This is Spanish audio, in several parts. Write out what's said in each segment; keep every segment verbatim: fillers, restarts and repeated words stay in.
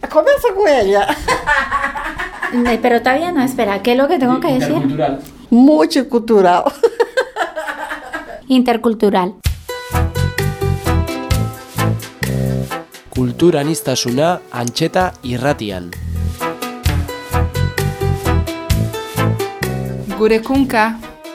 Comienza con ella. Pero todavía no, espera, ¿qué es lo que tengo que decir? Intercultural. Mucho cultural. Intercultural. Kulturaniztasuna Antxeta irratian. Gure kunka.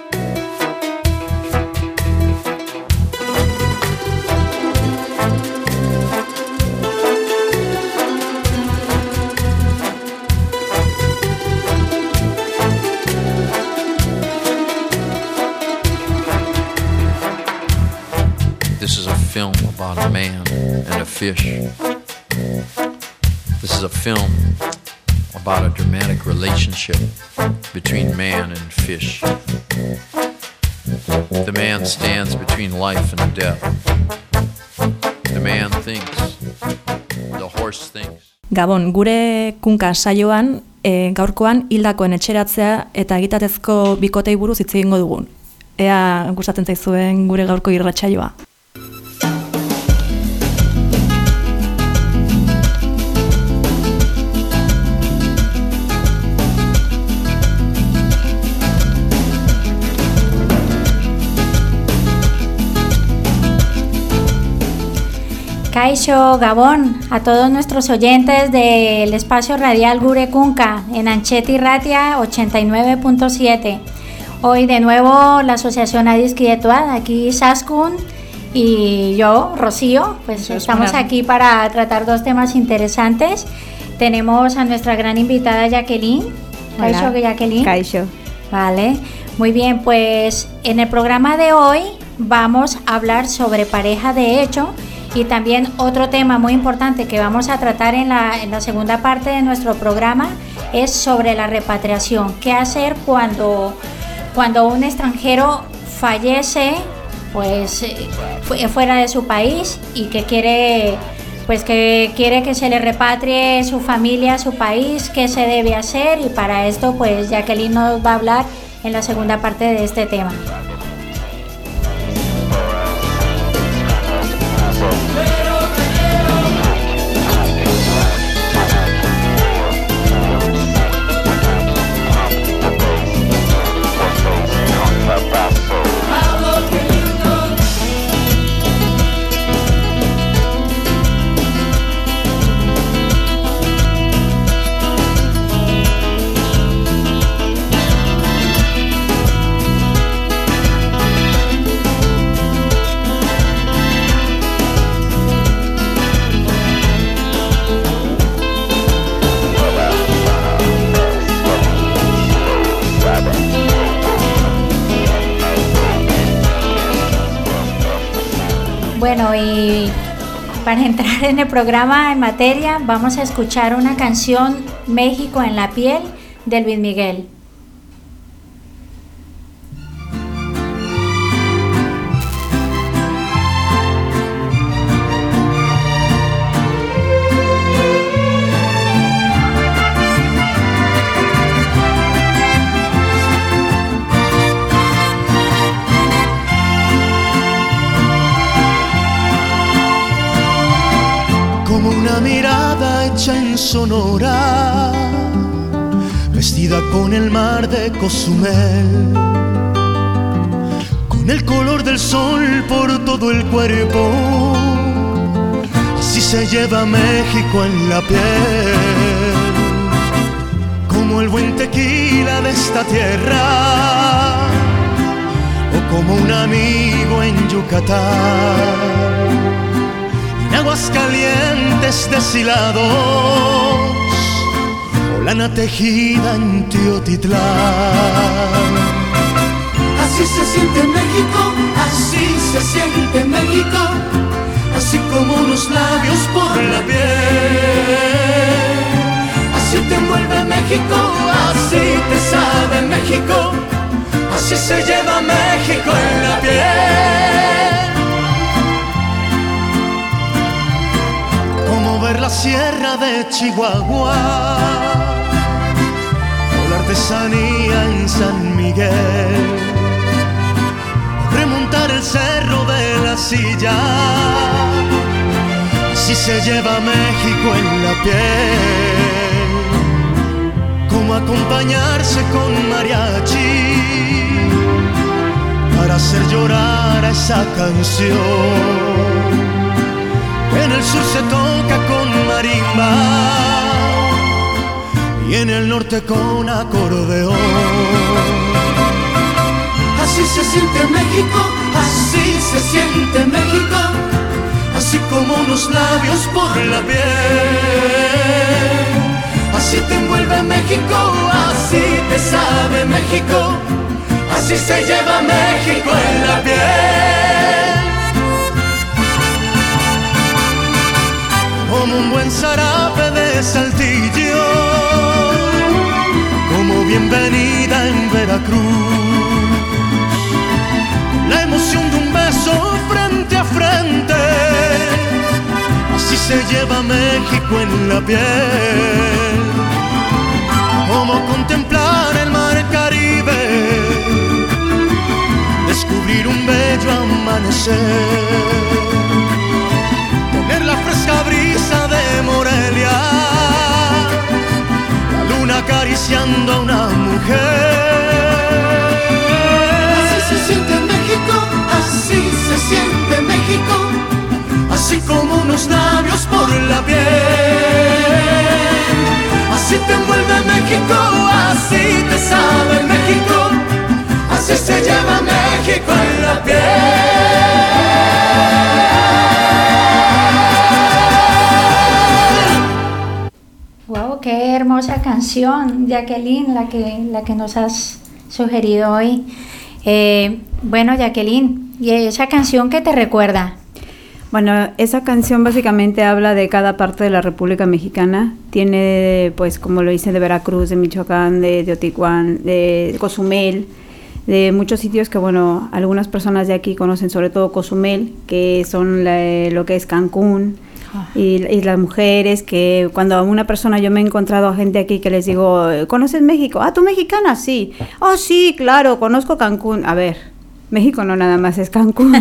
This is a film about a man and a fish. This is a film about a dramatic relationship between man and fish. The man stands between life and death. The man thinks, the horse thinks. Gabon, gure kunka saioan, e, gaurkoan hildakoen etxeratzea eta egitatezko bikotei buruz hitz egingo dugun. Ea gustatzen zaizuen gure gaurko irratsaioa. Kaixo, Gabón, a todos nuestros oyentes del espacio radial Gure Kunka en Antxeta Irratia ochenta y nueve punto siete. Hoy de nuevo la Asociación Adizkietuad, aquí Saskun y yo, Rocío, pues estamos aquí para tratar dos temas interesantes. Tenemos a nuestra gran invitada Jacqueline. Kaixo, Jacqueline. Kaixo. Vale, muy bien, pues en el programa de hoy vamos a hablar sobre pareja de hecho. Y también otro tema muy importante que vamos a tratar en la, en la segunda parte de nuestro programa es sobre la repatriación. ¿Qué hacer cuando, cuando un extranjero fallece pues, fuera de su país y que quiere, pues, que quiere que se le repatrie su familia a su país? ¿Qué se debe hacer? Y para esto pues Jacqueline nos va a hablar en la segunda parte de este tema. Bueno, y para entrar en el programa, en materia, vamos a escuchar una canción, México en la piel, de Luis Miguel. Mirada hecha en Sonora, vestida con el mar de Cozumel, con el color del sol por todo el cuerpo, así se lleva México en la piel, como el buen tequila de esta tierra, o como un amigo en Yucatán. Aguas calientes deshilados, o lana tejida en Teotitlán. Así se siente México, así se siente México, así como unos labios por la piel. Así te envuelve México, así te sabe México, así se lleva México en la piel. Ver la sierra de Chihuahua o la artesanía en San Miguel, remontar el cerro de la Silla, así se lleva México en la la piel, como acompañarse con mariachi para hacer llorar a esa canción. En el sur se toca con marimba y en el norte con acordeón. Así se siente México, así se siente México, así como unos labios por la piel. Así te envuelve México, así te sabe México, así se lleva México en la piel. Como un buen zarape de Saltillo, como bienvenida en Veracruz, la emoción de un beso frente a frente, así se lleva México en la piel. Como contemplar el mar Caribe, descubrir un bello amanecer, tener la fresca brisa de Morelia, la luna acariciando a una mujer. Así se siente México, así se siente México, así como unos labios por la piel. Así te envuelve México, así te sabe México, así se lleva México en la piel. Wow, qué hermosa canción, Jacqueline, la que, la que nos has sugerido hoy. Eh, bueno, Jacqueline, ¿y esa canción qué te recuerda? Bueno, esa canción básicamente habla de cada parte de la República Mexicana. Tiene, pues, como lo dice, de Veracruz, de Michoacán, de Teotihuacán, de Cozumel, de muchos sitios que, bueno, algunas personas de aquí conocen, sobre todo Cozumel, que son la, lo que es Cancún, y, y las mujeres, que cuando a una persona, yo me he encontrado a gente aquí que les digo, ¿conoces México? Ah, ¿tú mexicana? Sí. Oh, sí, claro, conozco Cancún. A ver, México no nada más es Cancún,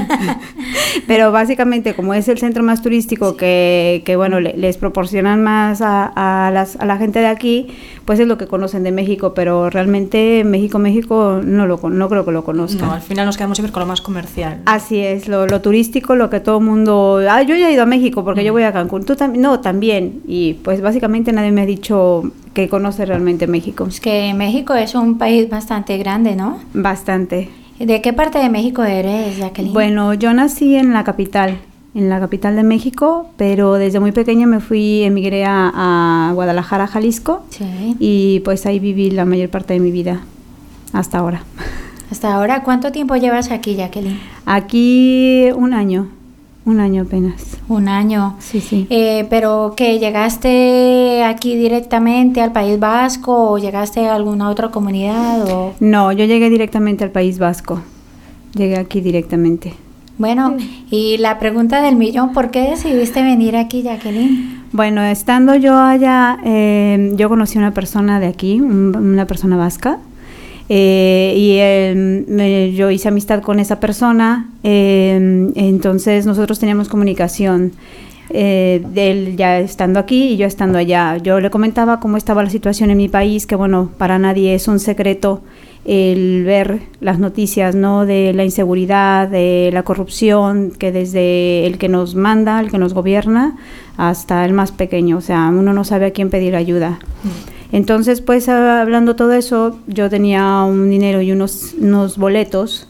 pero básicamente como es el centro más turístico que, que bueno, le, les proporcionan más a, a, las, a la gente de aquí, pues es lo que conocen de México, pero realmente México, México no, lo, no creo que lo conozcan. No, al final nos quedamos siempre con lo más comercial. Así es, lo, lo turístico, lo que todo el mundo, ah, yo ya he ido a México porque mm. yo voy a Cancún, tú también, no, también, y pues básicamente nadie me ha dicho que conoce realmente México. Es que México es un país bastante grande, ¿no? Bastante. ¿De qué parte de México eres, Jacqueline? Bueno, yo nací en la capital, en la capital de México, pero desde muy pequeña me fui, emigré a, a Guadalajara, Jalisco, sí. Y pues ahí viví la mayor parte de mi vida, hasta ahora. ¿Hasta ahora? ¿Cuánto tiempo llevas aquí, Jacqueline? Aquí un año, un año apenas. Un año. Sí, sí. Eh, ¿Pero que llegaste aquí directamente al País Vasco o llegaste a alguna otra comunidad? O? No, yo llegué directamente al País Vasco. Llegué aquí directamente. Bueno, sí. Y la pregunta del millón, ¿por qué decidiste venir aquí, Jacqueline? Bueno, estando yo allá, eh, yo conocí a una persona de aquí, un, una persona vasca. Eh, y eh, me, yo hice amistad con esa persona, eh, entonces nosotros teníamos comunicación, eh, de él ya estando aquí y yo estando allá. Yo le comentaba cómo estaba la situación en mi país, que bueno, para nadie es un secreto el ver las noticias, ¿no?, de la inseguridad, de la corrupción, que desde el que nos manda, el que nos gobierna, hasta el más pequeño, o sea, uno no sabe a quién pedir ayuda. Mm. Entonces, pues, hablando todo eso, yo tenía un dinero y unos, unos boletos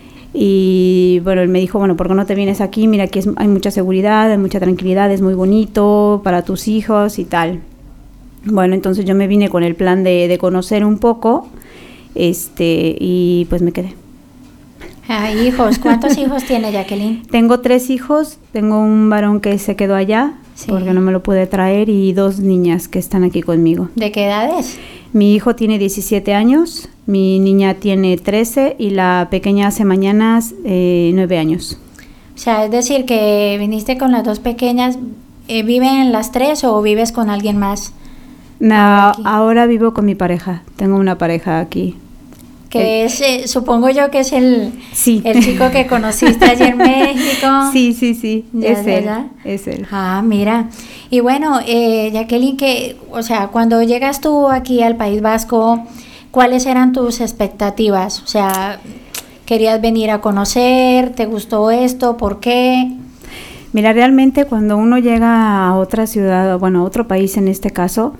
y, bueno, él me dijo, bueno, ¿por qué no te vienes aquí? Mira, aquí es, hay mucha seguridad, hay mucha tranquilidad, es muy bonito para tus hijos y tal. Bueno, entonces yo me vine con el plan de, de conocer un poco, este, y pues me quedé. Ay, hijos, ¿cuántos hijos tiene Jacqueline? Tengo tres hijos, tengo un varón que se quedó allá, sí, porque no me lo pude traer, y dos niñas que están aquí conmigo. ¿De qué edades? Mi hijo tiene diecisiete años, mi niña tiene trece y la pequeña hace mañana eh, nueve años. O sea, es decir que viniste con las dos pequeñas, eh, ¿viven las tres o vives con alguien más? No, ahora vivo con mi pareja, tengo una pareja aquí. Que el, es, eh, supongo yo que es el, sí. el chico que conociste allí en México. Sí, sí, sí, ya, es ya, él, ya. es él. Ah, mira. Y bueno, eh, Jacqueline, que, o sea, cuando llegas tú aquí al País Vasco, ¿cuáles eran tus expectativas? O sea, ¿querías venir a conocer? ¿Te gustó esto? ¿Por qué? Mira, realmente cuando uno llega a otra ciudad, bueno, a otro país en este caso,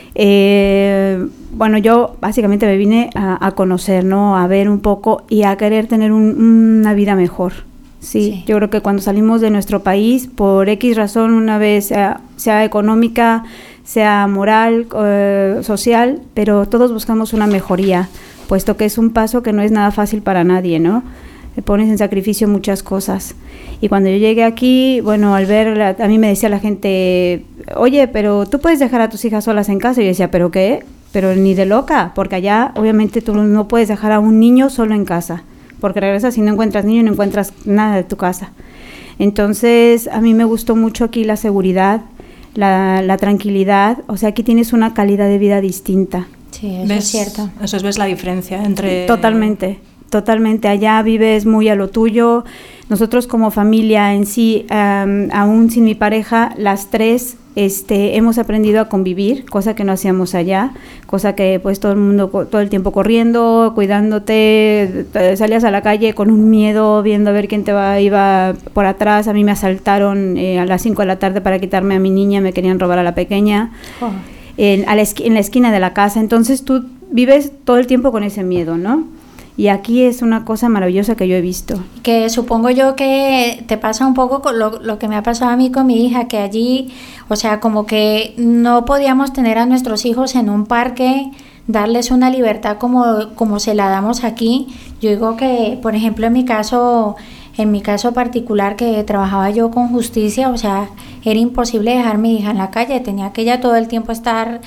eh, bueno, yo básicamente me vine a, a conocer, ¿no? A ver un poco y a querer tener un, una vida mejor. Sí, sí, yo creo que cuando salimos de nuestro país, por X razón, una vez sea, sea económica, sea moral, eh, social, pero todos buscamos una mejoría, puesto que es un paso que no es nada fácil para nadie, ¿no? Te pones en sacrificio muchas cosas. Y cuando yo llegué aquí, bueno, al ver, la, a mí me decía la gente, oye, pero tú puedes dejar a tus hijas solas en casa. Y yo decía, ¿pero qué? Pero ni de loca, porque allá obviamente tú no puedes dejar a un niño solo en casa, porque regresas y no encuentras niño y no encuentras nada de tu casa. Entonces, a mí me gustó mucho aquí la seguridad, la, la tranquilidad, o sea, aquí tienes una calidad de vida distinta. Sí, eso ¿Ves? es cierto. Eso es, ves la diferencia entre... Totalmente. Totalmente, allá vives muy a lo tuyo. Nosotros como familia en sí, um, aún sin mi pareja, las tres este, hemos aprendido a convivir, cosa que no hacíamos allá, cosa que pues todo el mundo todo el tiempo corriendo, cuidándote, salías a la calle con un miedo, viendo a ver quién te va, iba por atrás. A mí me asaltaron eh, a las cinco de la tarde para quitarme a mi niña, me querían robar a la pequeña, oh. en, a la esqui- en la esquina de la casa. Entonces tú vives todo el tiempo con ese miedo, ¿no? Y aquí es una cosa maravillosa que yo he visto. Que supongo yo que te pasa un poco con lo, lo que me ha pasado a mí con mi hija, que allí, o sea, como que no podíamos tener a nuestros hijos en un parque, darles una libertad como, como se la damos aquí. Yo digo que, por ejemplo, en mi caso, en mi caso particular, que trabajaba yo con justicia, o sea, era imposible dejar a mi hija en la calle, tenía que ella todo el tiempo estar...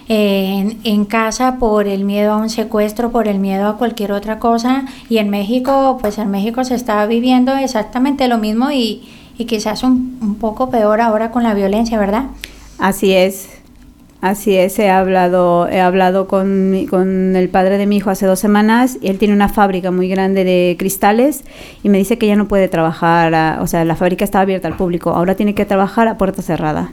En, en casa por el miedo a un secuestro, por el miedo a cualquier otra cosa. Y en México, pues en México se está viviendo exactamente lo mismo y, y quizás un, un poco peor ahora con la violencia, ¿verdad? Así es, así es. He hablado, he hablado con, mi, con el padre de mi hijo hace dos semanas y él tiene una fábrica muy grande de cristales y me dice que ya no puede trabajar, a, o sea, la fábrica estaba abierta al público, ahora tiene que trabajar a puerta cerrada.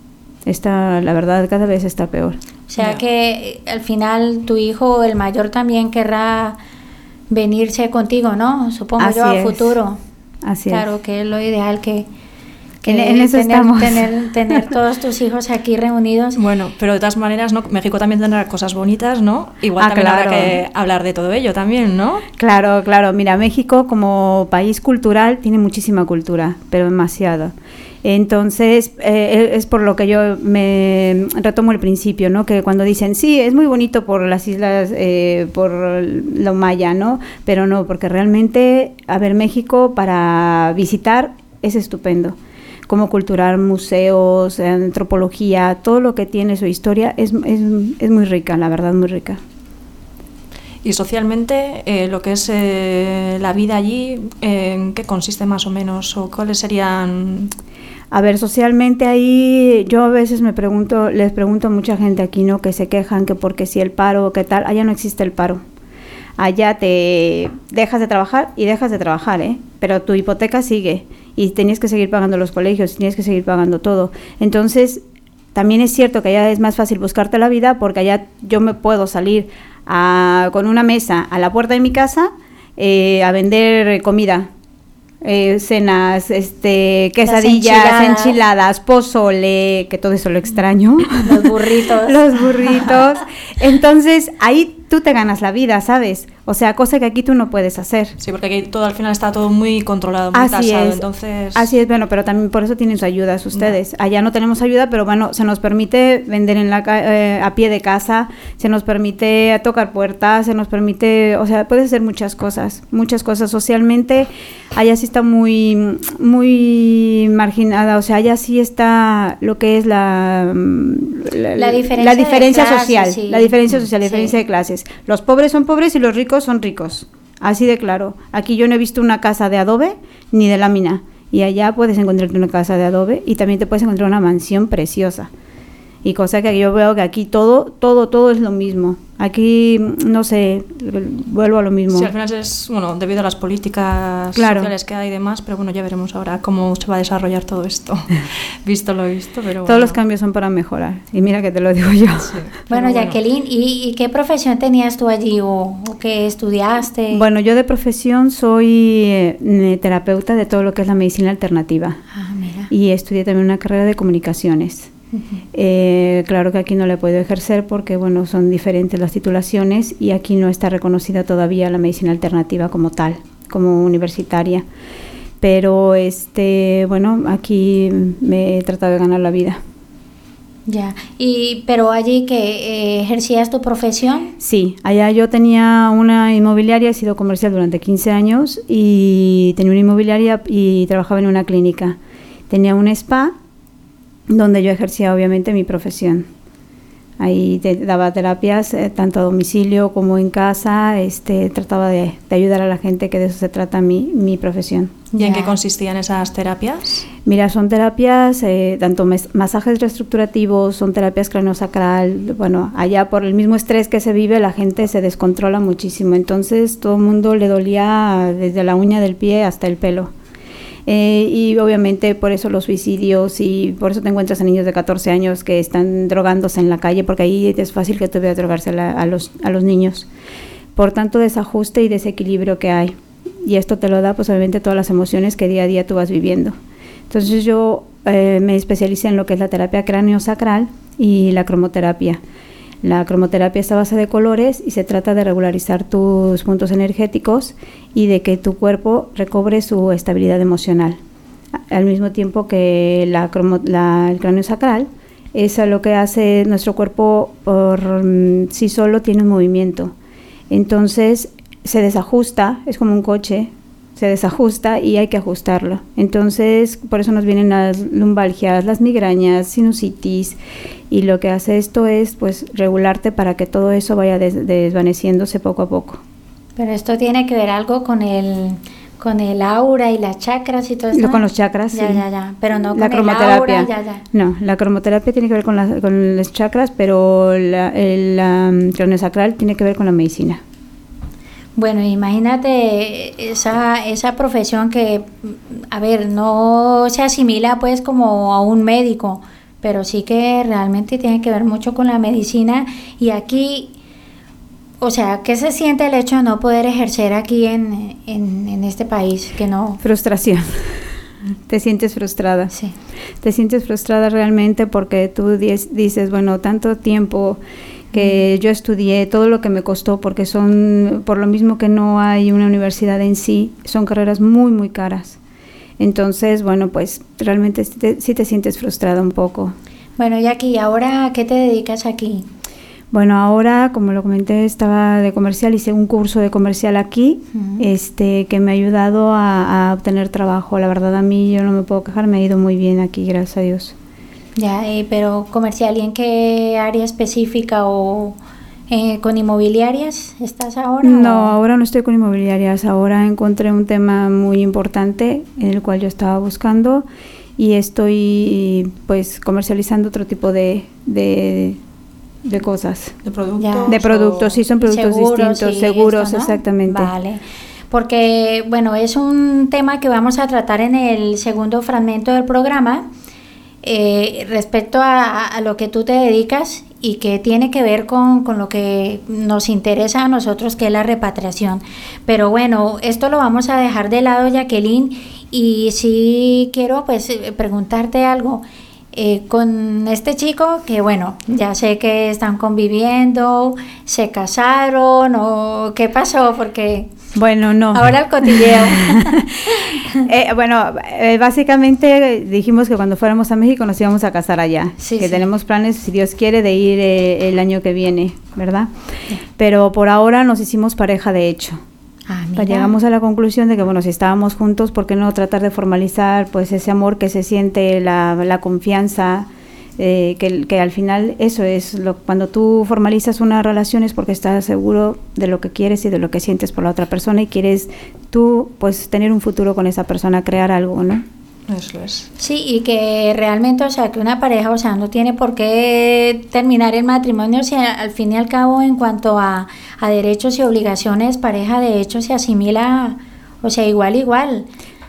Está, la verdad, cada vez está peor. O sea yeah. que al final tu hijo, el mayor, también querrá venirse contigo, ¿no? Supongo Así yo a es. futuro. Así claro, es. que es lo ideal que, que en, en eso tener, estamos. Tener, tener todos tus hijos aquí reunidos. Bueno, pero de todas maneras, ¿no? México también tendrá cosas bonitas, ¿no? Igual ah, también claro. habrá que hablar de todo ello también, ¿no? Claro, claro. Mira, México como país cultural tiene muchísima cultura, pero demasiado. Entonces, eh, es por lo que yo me retomo el principio, ¿no? Que cuando dicen, sí, es muy bonito por las islas, eh, por lo maya, ¿no? Pero no, porque realmente, a ver, México para visitar es estupendo. Como cultural, museos, antropología, todo lo que tiene su historia es, es, es muy rica, la verdad, muy rica. Y socialmente, eh, lo que es eh, la vida allí, eh, ¿en qué consiste más o menos? ¿O cuáles serían...? A ver, socialmente ahí, yo a veces me pregunto, les pregunto a mucha gente aquí, ¿no? Que se quejan que porque si el paro, ¿qué tal? Allá no existe el paro. Allá te dejas de trabajar y dejas de trabajar, ¿eh? Pero tu hipoteca sigue y tienes que seguir pagando los colegios, tienes que seguir pagando todo. Entonces, también es cierto que allá es más fácil buscarte la vida porque allá yo me puedo salir a, con una mesa a la puerta de mi casa eh, a vender comida. Eh, cenas, este, quesadillas, enchiladas. enchiladas, pozole, que todo eso lo extraño. Los burritos. Los burritos. Entonces, ahí tú te ganas la vida, ¿sabes? O sea, cosa que aquí tú no puedes hacer. Sí, porque aquí todo al final está todo muy controlado, muy Así tasado, es. entonces... Así es, bueno, pero también por eso tienen su ayuda ustedes. No. Allá no tenemos ayuda, pero bueno, se nos permite vender en la eh, a pie de casa, se nos permite tocar puertas, se nos permite, o sea, puedes hacer muchas cosas, muchas cosas socialmente. Allá sí está muy, muy marginada, o sea, allá sí está lo que es la, la, la diferencia, la diferencia clases, social, sí. la diferencia social, la sí. diferencia de clases. Los pobres son pobres y los ricos son ricos, así de claro. Aquí yo no he visto una casa de adobe ni de lámina, y allá puedes encontrarte una casa de adobe y también te puedes encontrar una mansión preciosa. Y cosa que yo veo que aquí todo, todo, todo es lo mismo. Aquí, no sé, vuelvo a lo mismo. Sí, al final es, bueno, debido a las políticas claro. sociales que hay y demás, pero bueno, ya veremos ahora cómo se va a desarrollar todo esto. Visto lo visto, pero Todos bueno. los cambios son para mejorar. Y mira que te lo digo yo. Sí, bueno, bueno. Jacqueline, ¿y, ¿y qué profesión tenías tú allí o, o qué estudiaste? Bueno, yo de profesión soy eh, terapeuta de todo lo que es la medicina alternativa. Ah, mira. Y estudié también una carrera de comunicaciones. Uh-huh. Eh, claro que aquí no la he podido ejercer porque bueno, son diferentes las titulaciones y aquí no está reconocida todavía la medicina alternativa como tal, como universitaria. Pero este, bueno, aquí me he tratado de ganar la vida. Ya, y pero allí que eh, ejercías tu profesión. Sí, allá yo tenía una inmobiliaria, he sido comercial durante quince años y tenía una inmobiliaria y trabajaba en una clínica. Tenía un spa donde yo ejercía obviamente mi profesión. Ahí te daba terapias eh, tanto a domicilio como en casa, este, trataba de, de ayudar a la gente, que de eso se trata mi, mi profesión. ¿Y Ya. en qué consistían esas terapias? Mira, son terapias, eh, tanto mes, masajes reestructurativos, son terapias craniosacral. Bueno, allá por el mismo estrés que se vive, la gente se descontrola muchísimo. Entonces, todo el mundo le dolía desde la uña del pie hasta el pelo. Eh, y obviamente por eso los suicidios y por eso te encuentras a niños de catorce años que están drogándose en la calle, porque ahí es fácil que te vea drogarse a, la, a, los, a los niños. Por tanto desajuste y desequilibrio que hay. Y esto te lo da pues obviamente todas las emociones que día a día tú vas viviendo. Entonces yo eh, me especialicé en lo que es la terapia craniosacral y la cromoterapia. La cromoterapia está a base de colores y se trata de regularizar tus puntos energéticos y de que tu cuerpo recobre su estabilidad emocional. Al mismo tiempo que la, cromo, la el cráneo sacral es lo que hace nuestro cuerpo por um, sí solo, tiene un movimiento. Entonces se desajusta, es como un coche, se desajusta y hay que ajustarlo. Entonces, por eso nos vienen las lumbalgias, las migrañas, sinusitis, y lo que hace esto es pues regularte para que todo eso vaya des- desvaneciéndose poco a poco. Pero esto tiene que ver algo con el con el aura y las chakras y todo eso. Lo, con los chakras, ya, sí. Ya, ya, pero no la con cromoterapia. el aura, ya, ya. No, la cromoterapia tiene que ver con, la, con los chakras, pero la, el la, craniosacral tiene que ver con la medicina. Bueno, imagínate esa, esa profesión que, a ver, no se asimila pues como a un médico, pero sí que realmente tiene que ver mucho con la medicina. Y aquí, o sea, ¿qué se siente el hecho de no poder ejercer aquí en, en, en este país? Que no... Frustración. Te sientes frustrada. Sí. Te sientes frustrada realmente porque tú dices, bueno, tanto tiempo que yo estudié, todo lo que me costó, porque son, por lo mismo que no hay una universidad en sí, son carreras muy, muy caras. Entonces, bueno, pues realmente sí te, sí te sientes frustrada un poco. Bueno, Jackie, ¿ahora a qué te dedicas aquí? Bueno, ahora, como lo comenté, estaba de comercial, hice un curso de comercial aquí, uh-huh. este, que me ha ayudado a, a obtener trabajo. La verdad, a mí yo no me puedo quejar, me ha ido muy bien aquí, gracias a Dios. Ya, eh, pero comercial, ¿y en qué área específica o eh, con inmobiliarias estás ahora? No, o? ahora no estoy con inmobiliarias, ahora encontré un tema muy importante en el cual yo estaba buscando y estoy pues comercializando otro tipo de, de, de cosas. ¿De productos? Ya. De productos, sí, son productos seguros, distintos, sí, seguros, esto, ¿no? exactamente. Vale. Porque, bueno, es un tema que vamos a tratar en el segundo fragmento del programa. Eh, respecto a, a lo que tú te dedicas y que tiene que ver con, con lo que nos interesa a nosotros, que es la repatriación. Pero bueno, esto lo vamos a dejar de lado, Jacqueline, y sí quiero pues preguntarte algo. Eh, con este chico, que bueno, ya sé que están conviviendo, se casaron o qué pasó, porque... Bueno, no. Ahora el cotilleo. eh, bueno, eh, básicamente dijimos que cuando fuéramos a México nos íbamos a casar allá. Sí, que sí. tenemos planes, si Dios quiere, de ir eh, el año que viene, ¿verdad? Sí. Pero por ahora nos hicimos pareja de hecho. Ah, pues llegamos a la conclusión de que, bueno, si estábamos juntos, ¿por qué no tratar de formalizar pues ese amor que se siente, la, la confianza? Eh, que, que al final eso es, lo, cuando tú formalizas una relación es porque estás seguro de lo que quieres y de lo que sientes por la otra persona y quieres tú pues tener un futuro con esa persona, crear algo, ¿no? Eso es. Sí, y que realmente, o sea, que una pareja, o sea, no tiene por qué terminar el matrimonio si al fin y al cabo en cuanto a, a derechos y obligaciones, pareja de hecho se asimila, o sea, igual, igual.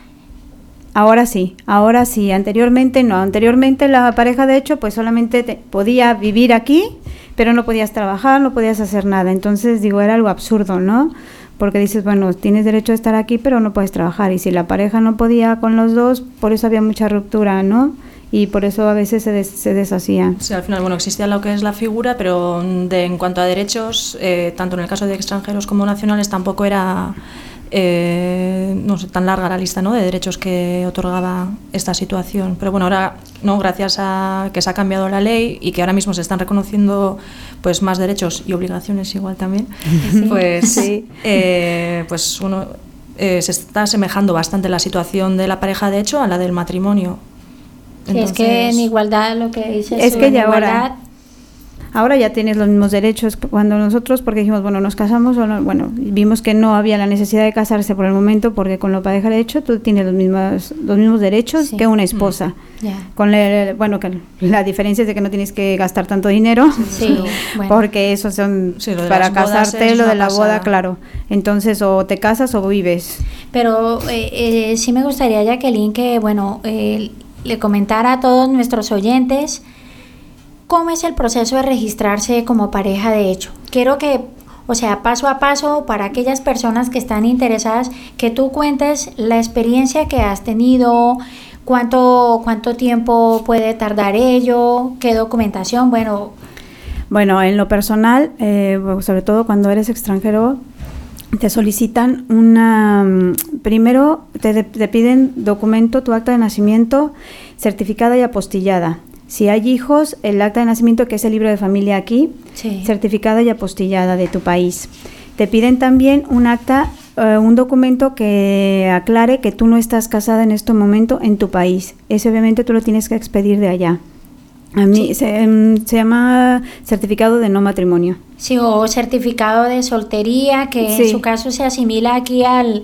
Ahora sí, ahora sí, anteriormente no, anteriormente la pareja de hecho pues solamente te, podía vivir aquí, pero no podías trabajar, no podías hacer nada, entonces digo, era algo absurdo, ¿no? Porque dices, bueno, tienes derecho a estar aquí, pero no puedes trabajar, y si la pareja no podía con los dos, por eso había mucha ruptura, ¿no? Y por eso a veces se, des, se deshacía. Sí, al final, bueno, existía lo que es la figura, pero de, en cuanto a derechos, eh, tanto en el caso de extranjeros como nacionales, tampoco era eh, no sé, tan larga la lista, ¿no?, de derechos que otorgaba esta situación. Pero bueno, ahora, no, gracias a que se ha cambiado la ley y que ahora mismo se están reconociendo pues más derechos y obligaciones igual también, sí. pues, sí. eh, pues uno eh, se está asemejando bastante la situación de la pareja de hecho a la del matrimonio. Entonces, es que en igualdad lo que dices es que ya igualdad, ahora ahora ya tienes los mismos derechos. Cuando nosotros, porque dijimos, bueno, nos casamos o no, bueno, vimos que no había la necesidad de casarse por el momento, porque con la pareja de hecho tú tienes los mismos los mismos derechos sí. que una esposa. Mm. Yeah. Con el, bueno, que la diferencia es de que no tienes que gastar tanto dinero, sí, bueno. porque eso son sí, lo para casarte, lo de la pasada. boda, claro. Entonces, o te casas o vives. Pero eh, eh, sí me gustaría, Jacqueline, que bueno, eh, le comentara a todos nuestros oyentes cómo es el proceso de registrarse como pareja de hecho. Quiero que, o sea, paso a paso, para aquellas personas que están interesadas, que tú cuentes la experiencia que has tenido, cuánto, cuánto tiempo puede tardar ello, qué documentación, bueno. Bueno, en lo personal, eh, sobre todo cuando eres extranjero, te solicitan una, primero te, te piden documento, tu acta de nacimiento certificada y apostillada. Si hay hijos, el acta de nacimiento, que es el libro de familia aquí, sí. certificada y apostillada de tu país. Te piden también un acta, uh, un documento que aclare que tú no estás casada en este momento en tu país. Ese obviamente tú lo tienes que expedir de allá. A mí sí. se, um, se llama certificado de no matrimonio. Sí, o certificado de soltería, que sí. en su caso se asimila aquí al,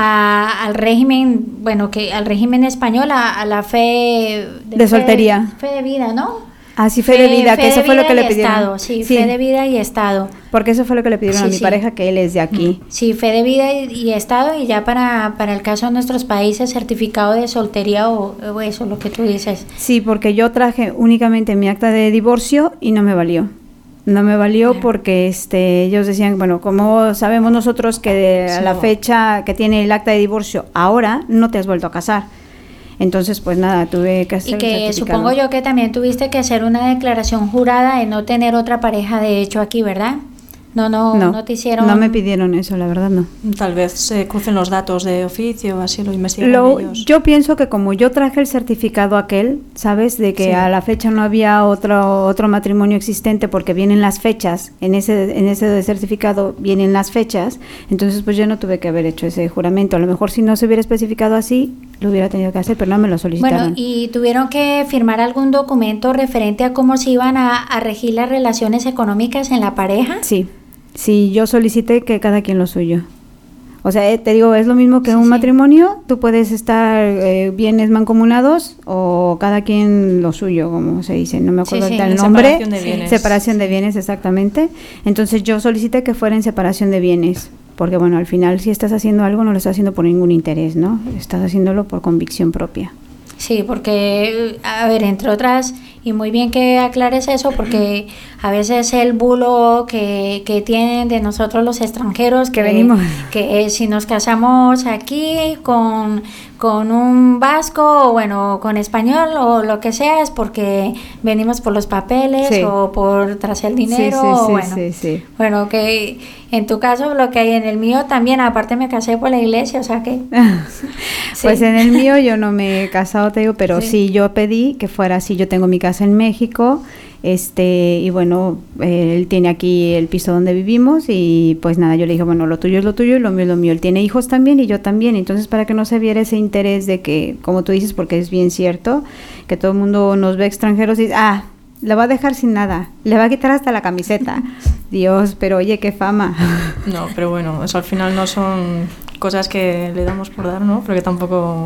a, al régimen, bueno, que al régimen español, a, a la fe de, de soltería. Fe, fe de vida, ¿no? Ah, sí, fe, fe de vida, fe que eso fue lo que le pidieron. Estado, sí, sí, fe de vida y estado. Porque eso fue lo que le pidieron sí, a mi sí. pareja, que él es de aquí. Sí, fe de vida y, y estado, y ya para, para el caso de nuestros países, certificado de soltería o, o eso, lo que tú dices. Sí, porque yo traje únicamente mi acta de divorcio y no me valió. No me valió yeah. porque este ellos decían, bueno, como sabemos nosotros que de, sí, a la fecha que tiene el acta de divorcio ahora no te has vuelto a casar. Entonces, pues nada, tuve que hacer y que el certificado. Supongo yo que también tuviste que hacer una declaración jurada de no tener otra pareja de hecho aquí, ¿verdad? No, no, no, no te hicieron... No me pidieron eso, la verdad no. Tal vez se crucen los datos de oficio, así lo investigan lo, ellos. Yo pienso que como yo traje el certificado aquel, ¿sabes? De que sí. a la fecha no había otro otro matrimonio existente, porque vienen las fechas, en ese en ese certificado vienen las fechas, entonces pues yo no tuve que haber hecho ese juramento. A lo mejor si no se hubiera especificado así, lo hubiera tenido que hacer, pero no me lo solicitaron. Bueno, ¿y tuvieron que firmar algún documento referente a cómo se iban a, a regir las relaciones económicas en la pareja? Sí. Sí, yo solicité que cada quien lo suyo. O sea, eh, te digo, es lo mismo que sí, un sí. matrimonio, tú puedes estar eh, bienes mancomunados o cada quien lo suyo, como se dice, no me acuerdo sí, sí. el nombre. Separación de bienes. Separación de bienes, exactamente. Entonces yo solicité que fuera en separación de bienes, porque bueno, al final si estás haciendo algo no lo estás haciendo por ningún interés, ¿no? Estás haciéndolo por convicción propia. Sí, porque, a ver, entre otras, y muy bien que aclares eso, porque a veces el bulo que, que tienen de nosotros los extranjeros, que, que venimos, que eh, si nos casamos aquí con, con un vasco, o bueno, con español o lo que sea, es porque venimos por los papeles sí. o por tras el dinero, sí, sí, sí, bueno, sí, sí. bueno, que en tu caso lo que hay, en el mío también, aparte me casé por la iglesia, o sea que... sí. Pues en el mío yo no me he casado, te digo, pero sí. sí, yo pedí que fuera así, yo tengo mi casa en México, este y bueno, eh, él tiene aquí el piso donde vivimos y pues nada, yo le dije, bueno, lo tuyo es lo tuyo y lo mío es lo mío, él tiene hijos también y yo también, entonces para que no se viera ese interés de que, como tú dices, porque es bien cierto, que todo el mundo nos ve extranjeros y dice, ah, le va a dejar sin nada, le va a quitar hasta la camiseta, Dios, pero oye, qué fama. No, pero bueno, eso al final no son cosas que le damos por dar, ¿no? Porque tampoco...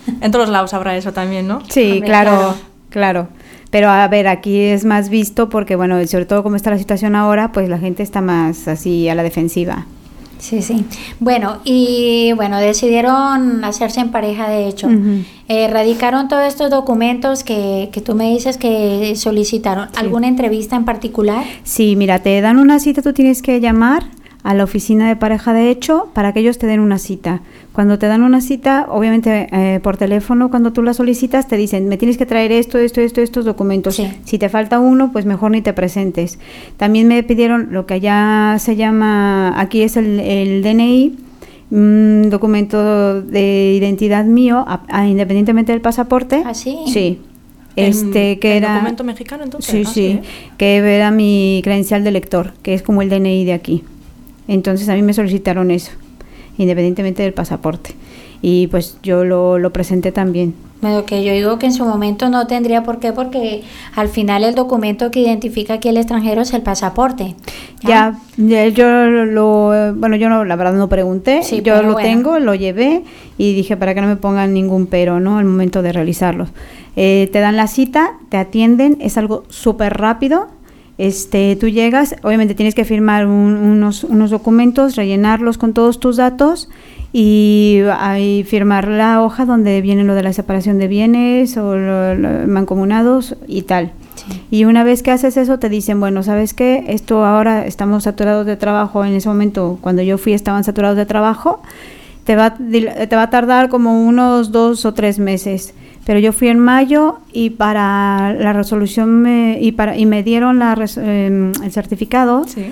En todos lados habrá eso también, ¿no? Sí, Hombre, claro, claro. claro. Pero a ver, aquí es más visto porque, bueno, sobre todo como está la situación ahora, pues la gente está más así a la defensiva. Sí, sí. Bueno, y bueno, decidieron hacerse en pareja de hecho. Ujú. Eh, radicaron todos estos documentos que, que tú me dices que solicitaron. Sí. ¿Alguna entrevista en particular? Sí, mira, te dan una cita, tú tienes que llamar a la oficina de pareja de hecho para que ellos te den una cita. Cuando te dan una cita, obviamente eh, por teléfono, cuando tú la solicitas, te dicen, me tienes que traer esto, esto, esto, estos documentos. Sí. Si te falta uno, pues mejor ni te presentes. También me pidieron lo que allá se llama, aquí es el, el D N I, un documento de identidad mío, a, a, independientemente del pasaporte. ¿Ah, sí? Sí. Este, ¿El, que el era... documento mexicano entonces? Sí, Ah, sí, ¿eh? que era mi credencial de lector, que es como el D N I de aquí. Entonces a mí me solicitaron eso, independientemente del pasaporte. Y pues yo lo, lo presenté también. Bueno, que yo digo que en su momento no tendría por qué, porque al final el documento que identifica aquí el extranjero es el pasaporte. Ya, ya yo lo, bueno, yo no, la verdad no pregunté, Sí, yo pero lo bueno. tengo, lo llevé y dije para que no me pongan ningún pero, ¿no? Al momento de realizarlos. Eh, te dan la cita, te atienden, es algo súper rápido. Este, tú llegas, obviamente tienes que firmar un, unos, unos documentos, rellenarlos con todos tus datos y ahí firmar la hoja donde viene lo de la separación de bienes o lo, lo, mancomunados y tal. Sí. Y una vez que haces eso te dicen, bueno, ¿sabes qué? Esto ahora estamos saturados de trabajo, en ese momento cuando yo fui estaban saturados de trabajo, te va, te va a tardar como unos dos o tres meses. Pero yo fui en mayo y para la resolución me, y para y me dieron la res, eh, el certificado Sí.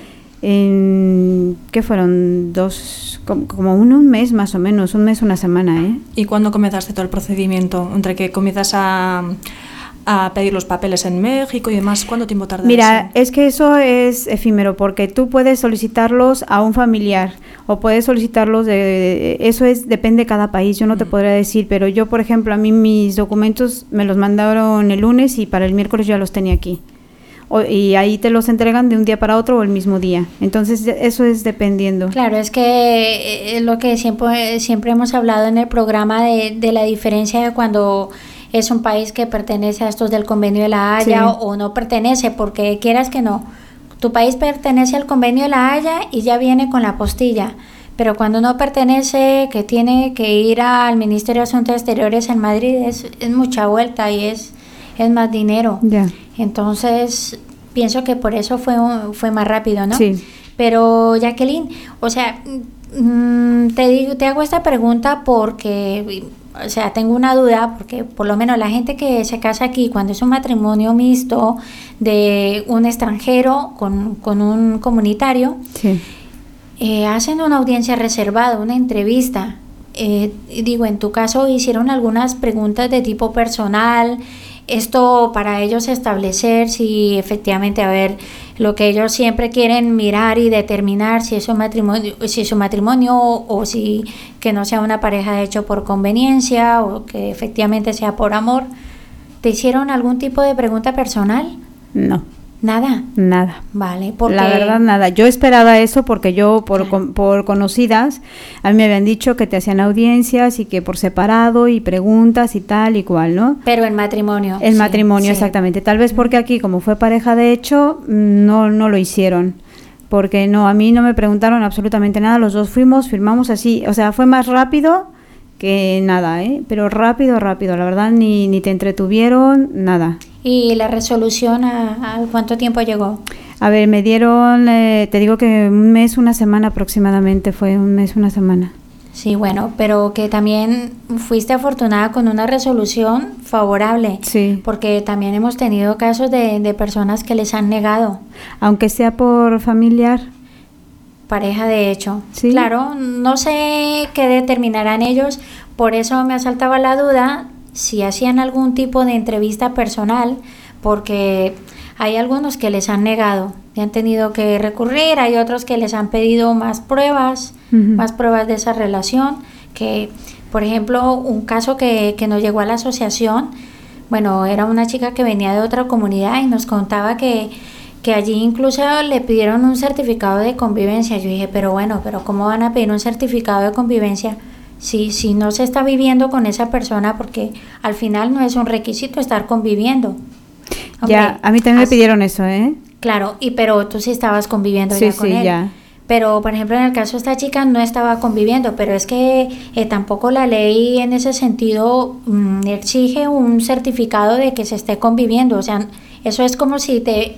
en ¿qué fueron? Dos como, como un, un mes más o menos, un mes una semana, ¿eh? ¿Y cuándo comenzaste todo el procedimiento? Entre que comienzas a, a pedir los papeles en México y demás, ¿cuánto tiempo tarda Mira, eso? es que eso es efímero porque tú puedes solicitarlos a un familiar o puedes solicitarlos de, de- eso es depende de cada país, yo no te Mm. podría decir, pero yo por ejemplo a mí mis documentos me los mandaron el lunes y para el miércoles yo ya los tenía aquí. O- y ahí te los entregan de un día para otro o el mismo día. Entonces eso es dependiendo. Claro, es que eh, es lo que siempre, siempre hemos hablado en el programa de, de la diferencia de cuando es un país que pertenece a estos del Convenio de la Haya Sí. o, o no pertenece, porque quieras que no, tu país pertenece al Convenio de la Haya y ya viene con la apostilla, pero cuando no pertenece, que tiene que ir al Ministerio de Asuntos Exteriores en Madrid, es, es mucha vuelta y es, es más dinero. Ya. Entonces, pienso que por eso fue, un- fue más rápido, ¿no? Sí. Pero, Jacqueline, o sea, mm, te digo, te hago esta pregunta porque, o sea, tengo una duda, porque por lo menos la gente que se casa aquí, cuando es un matrimonio mixto de un extranjero con, con un comunitario, Sí. eh, hacen una audiencia reservada, una entrevista. Eh, y digo, en tu caso hicieron algunas preguntas de tipo personal, esto para ellos establecer si efectivamente, a ver, lo que ellos siempre quieren mirar y determinar si es un matrimonio, si es un matrimonio o, o si que no sea una pareja hecho por conveniencia o que efectivamente sea por amor. ¿Te hicieron algún tipo de pregunta personal? No, Nada. nada. Vale, porque La verdad, nada. Yo esperaba eso porque yo, por, Claro. con- por conocidas, a mí me habían dicho que te hacían audiencias y que por separado y preguntas y tal y cual, ¿no? pero en matrimonio. El sí, matrimonio, sí. exactamente. Tal vez porque aquí, como fue pareja de hecho, mm, no, no lo hicieron. Porque no, a mí no me preguntaron absolutamente nada. Los dos fuimos, firmamos así. O sea, fue más rápido que nada, ¿eh? Pero rápido, rápido. La verdad, ni, ni te entretuvieron, nada. ¿Y la resolución a, a cuánto tiempo llegó? A ver, me dieron, eh, te digo que un mes, una semana aproximadamente, fue un mes, una semana. Sí, bueno, pero que también fuiste afortunada con una resolución favorable. Sí. Porque también hemos tenido casos de, de personas que les han negado Aunque sea por familiar. pareja de hecho. Sí. Claro, no sé qué determinarán ellos, por eso me asaltaba la duda si hacían algún tipo de entrevista personal, porque hay algunos que les han negado y han tenido que recurrir, hay otros que les han pedido más pruebas, Ujú. más pruebas de esa relación, que por ejemplo un caso que, que nos llegó a la asociación, bueno, era una chica que venía de otra comunidad y nos contaba que, que allí incluso le pidieron un certificado de convivencia. Yo dije, pero bueno, pero ¿cómo van a pedir un certificado de convivencia si, si no se está viviendo con esa persona, porque al final no es un requisito estar conviviendo. Hombre, ya, a mí también me as- pidieron eso, ¿eh? Claro, y pero tú sí estabas conviviendo Sí, ya con sí, él. ya. Pero, por ejemplo, en el caso de esta chica no estaba conviviendo, pero es que eh, tampoco la ley en ese sentido mm, exige un certificado de que se esté conviviendo. O sea, eso es como si te,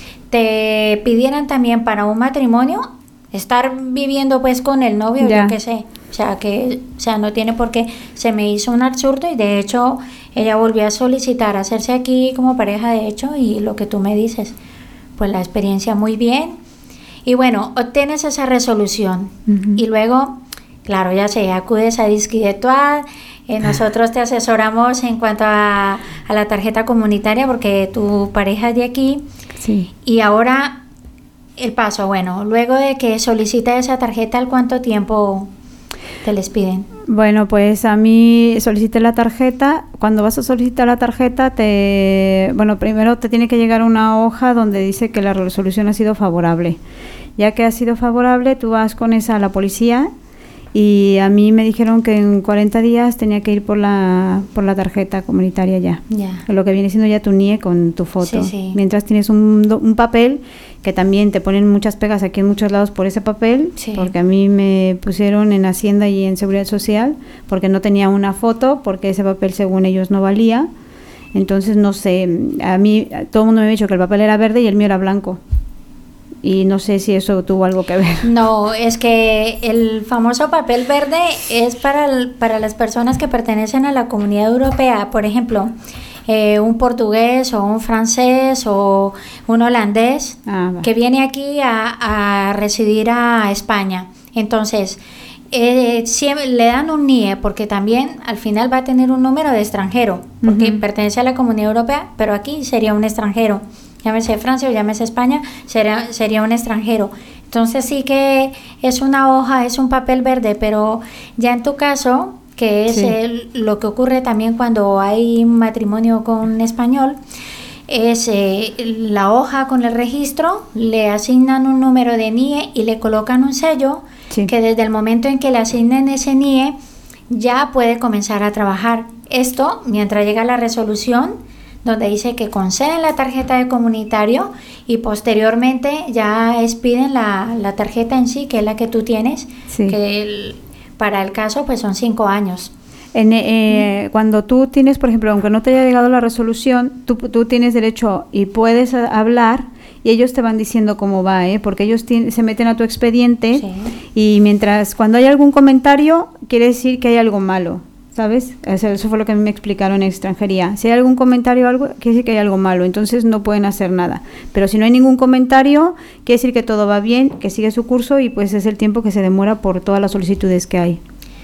te pidieran también para un matrimonio estar viviendo pues con el novio, Ya. yo qué sé. O sea, que o sea, no tiene por qué. Se me hizo un absurdo y de hecho ella volvió a solicitar hacerse aquí como pareja de hecho y lo que tú me dices, pues la experiencia muy bien. Y bueno, obtienes esa resolución Ujú. y luego, claro, ya sé, acudes a Disque d'Etoile, eh, nosotros te asesoramos en cuanto a, a la tarjeta comunitaria porque tu pareja es de aquí Sí. y ahora el paso, bueno, luego de que solicita esa tarjeta, ¿al cuánto tiempo te les piden? Bueno, pues a mí solicité la tarjeta. Cuando vas a solicitar la tarjeta, te, bueno, primero te tiene que llegar una hoja donde dice que la resolución ha sido favorable. Ya que ha sido favorable, tú vas con esa a la policía y a mí me dijeron que en cuarenta días tenía que ir por la por la tarjeta comunitaria ya. Ya. Lo que viene siendo ya tu N I E con tu foto. Sí, sí. Mientras tienes un, do- un papel que también te ponen muchas pegas aquí en muchos lados por ese papel, Sí. porque a mí me pusieron en Hacienda y en Seguridad Social porque no tenía una foto, porque ese papel según ellos no valía. Entonces no sé, a mí todo el mundo me ha dicho que el papel era verde y el mío era blanco. Y no sé si eso tuvo algo que ver. No, es que el famoso papel verde es para, el- para las personas que pertenecen a la Comunidad Europea. Por ejemplo, eh, un portugués o un francés o un holandés Ah, va. que viene aquí a, a residir a España. Entonces, eh, siempre le dan un N I E porque también al final va a tener un número de extranjero, porque Ujú. pertenece a la Comunidad Europea, pero aquí sería un extranjero. Llámese Francia o llámese España, sería, sería un extranjero. Entonces sí que es una hoja, es un papel verde, pero ya en tu caso, que es Sí. el- lo que ocurre también cuando hay un matrimonio con español, es eh, la hoja con el registro, le asignan un número de N I E y le colocan un sello Sí. que desde el momento en que le asignen ese N I E ya puede comenzar a trabajar. Esto mientras llega la resolución donde dice que conceden la tarjeta de comunitario y posteriormente ya expiden la, la tarjeta en sí, que es la que tú tienes, Sí. que el- para el caso pues son cinco años. En, eh, cuando tú tienes, por ejemplo, aunque no te haya llegado la resolución, tú, tú tienes derecho y puedes a- hablar y ellos te van diciendo cómo va, ¿eh? Porque ellos tien- se meten a tu expediente Sí. y mientras, cuando hay algún comentario, quiere decir que hay algo malo, ¿sabes? O sea, eso fue lo que a mí me explicaron en extranjería. Si hay algún comentario o algo, quiere decir que hay algo malo, entonces no pueden hacer nada. Pero si no hay ningún comentario, quiere decir que todo va bien, que sigue su curso y pues es el tiempo que se demora por todas las solicitudes que hay.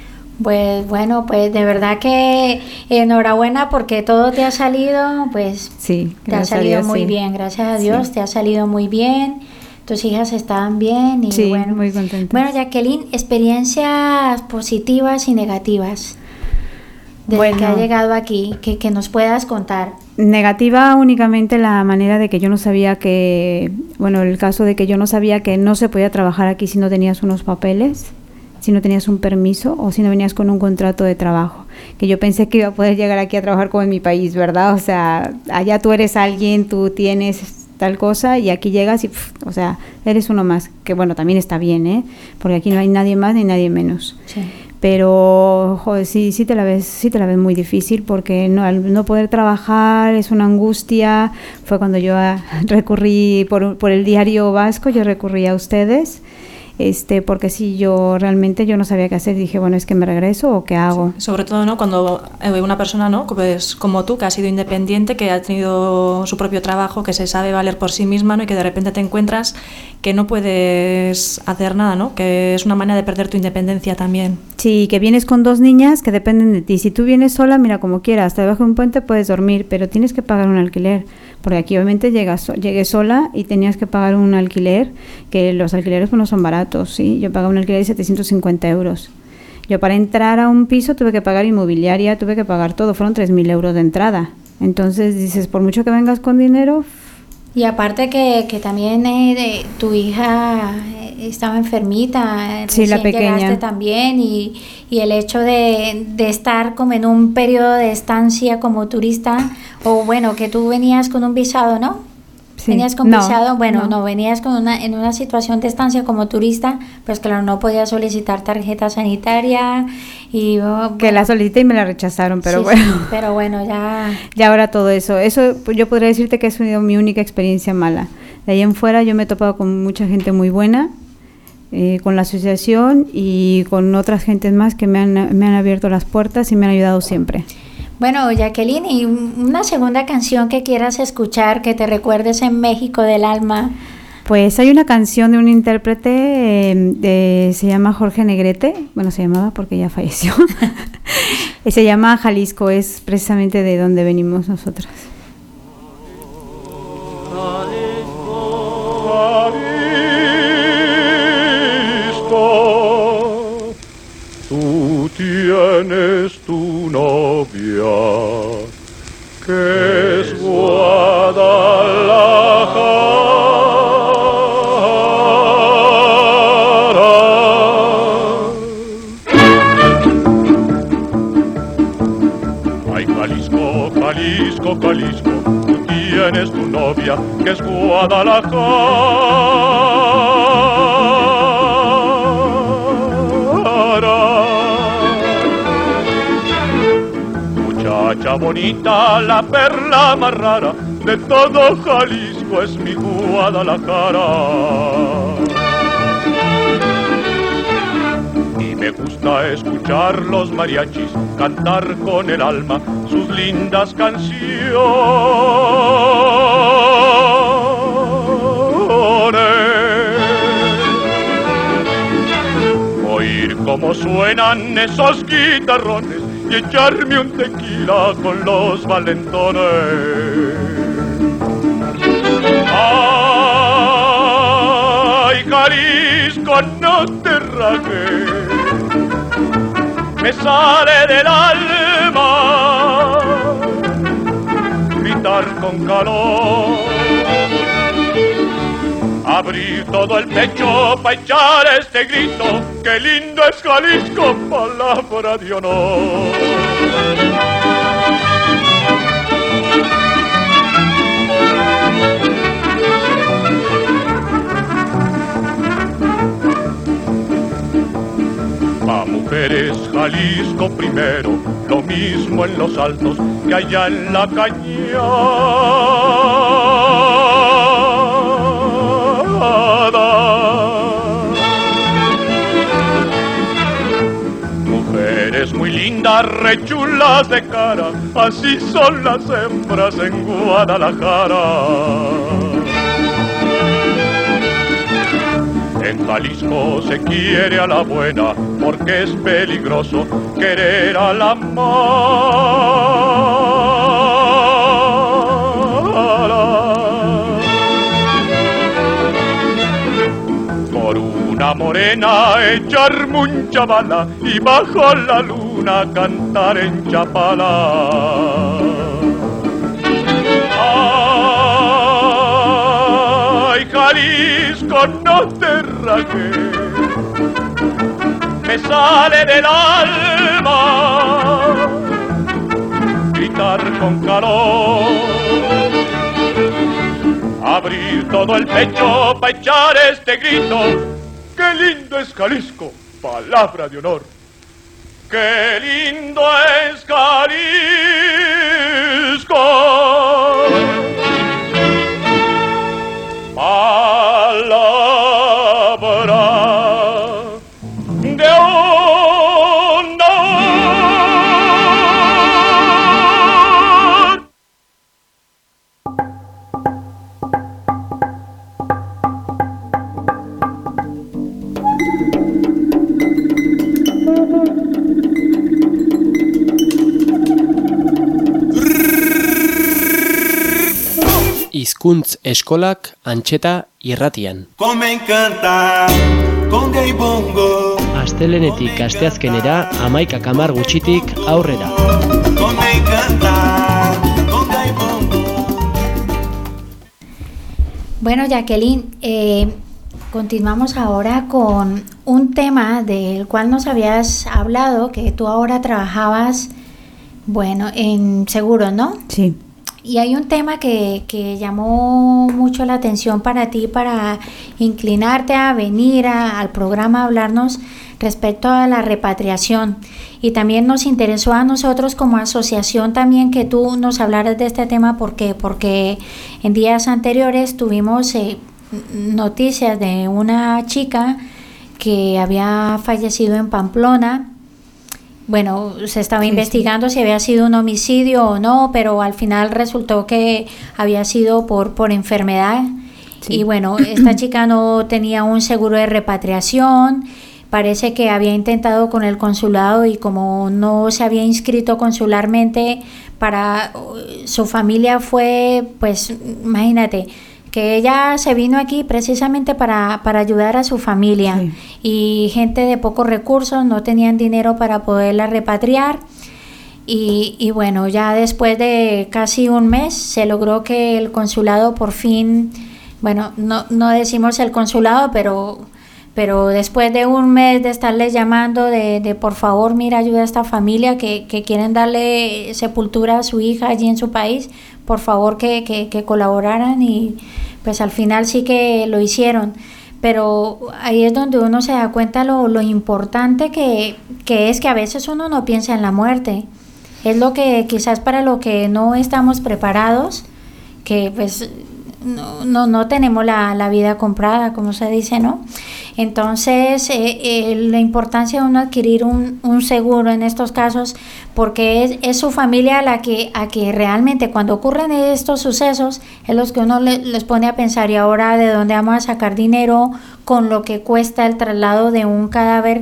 Pues bueno, pues de verdad que enhorabuena porque todo te ha salido, pues Sí, te ha gracias a salido Dios, muy sí. bien, gracias a Dios, Sí. te ha salido muy bien, tus hijas estaban bien y Sí, bueno. muy contentas. Bueno, Jacqueline, experiencias positivas y negativas desde Bueno. que ha llegado aquí, que, que nos puedas contar. Negativa únicamente la manera de que yo no sabía que, bueno, el caso de que yo no sabía que no se podía trabajar aquí si no tenías unos papeles, si no tenías un permiso o si no venías con un contrato de trabajo. Que yo pensé que iba a poder llegar aquí a trabajar como en mi país, ¿verdad? O sea, allá tú eres alguien, tú tienes tal cosa y aquí llegas y, pf, o sea, eres uno más. Que bueno, también está bien, ¿eh? Porque aquí no hay nadie más ni nadie menos. Sí. Pero joder, sí, sí te la ves, sí te la ves muy difícil porque no, al no poder trabajar es una angustia. Fue cuando yo ah, recurrí por, por el diario vasco, yo recurrí a ustedes, este, porque sí, yo realmente yo no sabía qué hacer. Dije, bueno, es que me regreso o qué hago. Sobre todo, ¿no? Cuando eh, una persona, ¿no? Pues como tú, que ha sido independiente, que ha tenido su propio trabajo, que se sabe valer por sí misma, ¿no? Y que de repente te encuentras que no puedes hacer nada, ¿no? Que es una manera de perder tu independencia también. Sí, que vienes con dos niñas que dependen de ti. Si tú vienes sola, mira, como quieras, hasta debajo de un puente puedes dormir, pero tienes que pagar un alquiler. Porque aquí obviamente llegas, llegué sola y tenías que pagar un alquiler, que los alquileres pues no son baratos, ¿sí? Yo pagaba un alquiler de setecientos cincuenta euros. Yo para entrar a un piso tuve que pagar inmobiliaria, tuve que pagar todo, fueron tres mil euros de entrada. Entonces dices, por mucho que vengas con dinero... Y aparte que, que también eh, de, tu hija estaba enfermita, sí, la pequeña. Llegaste también y, y el hecho de, de estar como en un periodo de estancia como turista, o bueno, que tú venías con un visado, ¿no? Sí. ¿Venías con no, visado? Bueno, no. no, venías con una, en una situación de estancia como turista, pues claro, no podías solicitar tarjeta sanitaria y... Oh, que la solicité y me la rechazaron, pero sí, bueno. Sí, pero bueno, ya... Ya ahora todo eso. Eso yo podría decirte que ha sido mi única experiencia mala. De ahí en fuera yo me he topado con mucha gente muy buena, eh, con la asociación y con otras gentes más que me han, me han abierto las puertas y me han ayudado siempre. Bueno, Jacqueline, ¿y una segunda canción que quieras escuchar, que te recuerdes en México del alma? Pues hay una canción de un intérprete, eh, de, se llama Jorge Negrete, bueno, se llamaba porque ya falleció, se llama Jalisco, es precisamente de donde venimos nosotras. Jalisco, tú tienes tu novia, que es Guadalajara. Ay, Jalisco, Jalisco, Jalisco, tú tienes tu novia, que es Guadalajara. Muchacha bonita, la perla más rara de todo Jalisco es mi Guadalajara. Y me gusta escuchar los mariachis cantar con el alma sus lindas canciones. Oír cómo suenan esos guitarrones y echarme un tequila con los valentones. Ay, Jalisco, no te rajes, me sale del alma gritar con calor, abrir todo el pecho pa' echar este grito, qué lindo es Jalisco, palabra de honor. Pa' mujeres Jalisco primero, lo mismo en los altos que allá en la cañada. Mujeres muy lindas, rechulas de cara, así son las hembras en Guadalajara. En Jalisco se quiere a la buena, porque es peligroso querer a la mala. Por una morena echar mucha bala y bajo la luna cantar en Chapala. Ay, Jalisco, no te rajes, me sale del alma gritar con calor, abrir todo el pecho pa' echar este grito, qué lindo es Jalisco, palabra de honor. Qué lindo es Jalisco, palabra de honor. Hizkuntz eskolak Antxeta irratian. Come encanta, conga y bongo. Astelenetik asteazkenera hamaikak hamar gutxitik aurrera. Come encanta, conga y bongo. Bueno, Jacqueline, eh, continuamos ahora con un tema del cual nos habías hablado, que tú ahora trabajabas, bueno, en seguros, ¿no? Sí. Y hay un tema que, que llamó mucho la atención para ti, para inclinarte a venir a, al programa a hablarnos respecto a la repatriación. Y también nos interesó a nosotros como asociación también que tú nos hablaras de este tema. ¿Por qué? Porque en días anteriores tuvimos eh, noticias de una chica que había fallecido en Pamplona. Bueno, se estaba sí, investigando sí. si había sido un homicidio o no, pero al final resultó que había sido por, por enfermedad. Sí. Y bueno, esta chica no tenía un seguro de repatriación. Parece que había intentado con el consulado y como no se había inscrito consularmente, para su familia fue, pues imagínate, que ella se vino aquí precisamente para, para ayudar a su familia. Sí. Y gente de pocos recursos no tenían dinero para poderla repatriar. Y, y bueno, ya después de casi un mes se logró que el consulado por fin, bueno, no, no decimos el consulado, pero... pero después de un mes de estarles llamando de, de por favor, mira, ayuda a esta familia que, que quieren darle sepultura a su hija allí en su país, por favor que, que, que colaboraran, y pues al final sí que lo hicieron. Pero ahí es donde uno se da cuenta lo, lo importante que, que es que a veces uno no piensa en la muerte. Es lo que quizás para lo que no estamos preparados, que pues no, no, no tenemos la, la vida comprada, como se dice, ¿no? Entonces, eh, eh, la importancia de uno adquirir un, un seguro en estos casos, porque es, es su familia a la que, a que realmente cuando ocurren estos sucesos, es los que uno le, les pone a pensar, y ahora de dónde vamos a sacar dinero con lo que cuesta el traslado de un cadáver,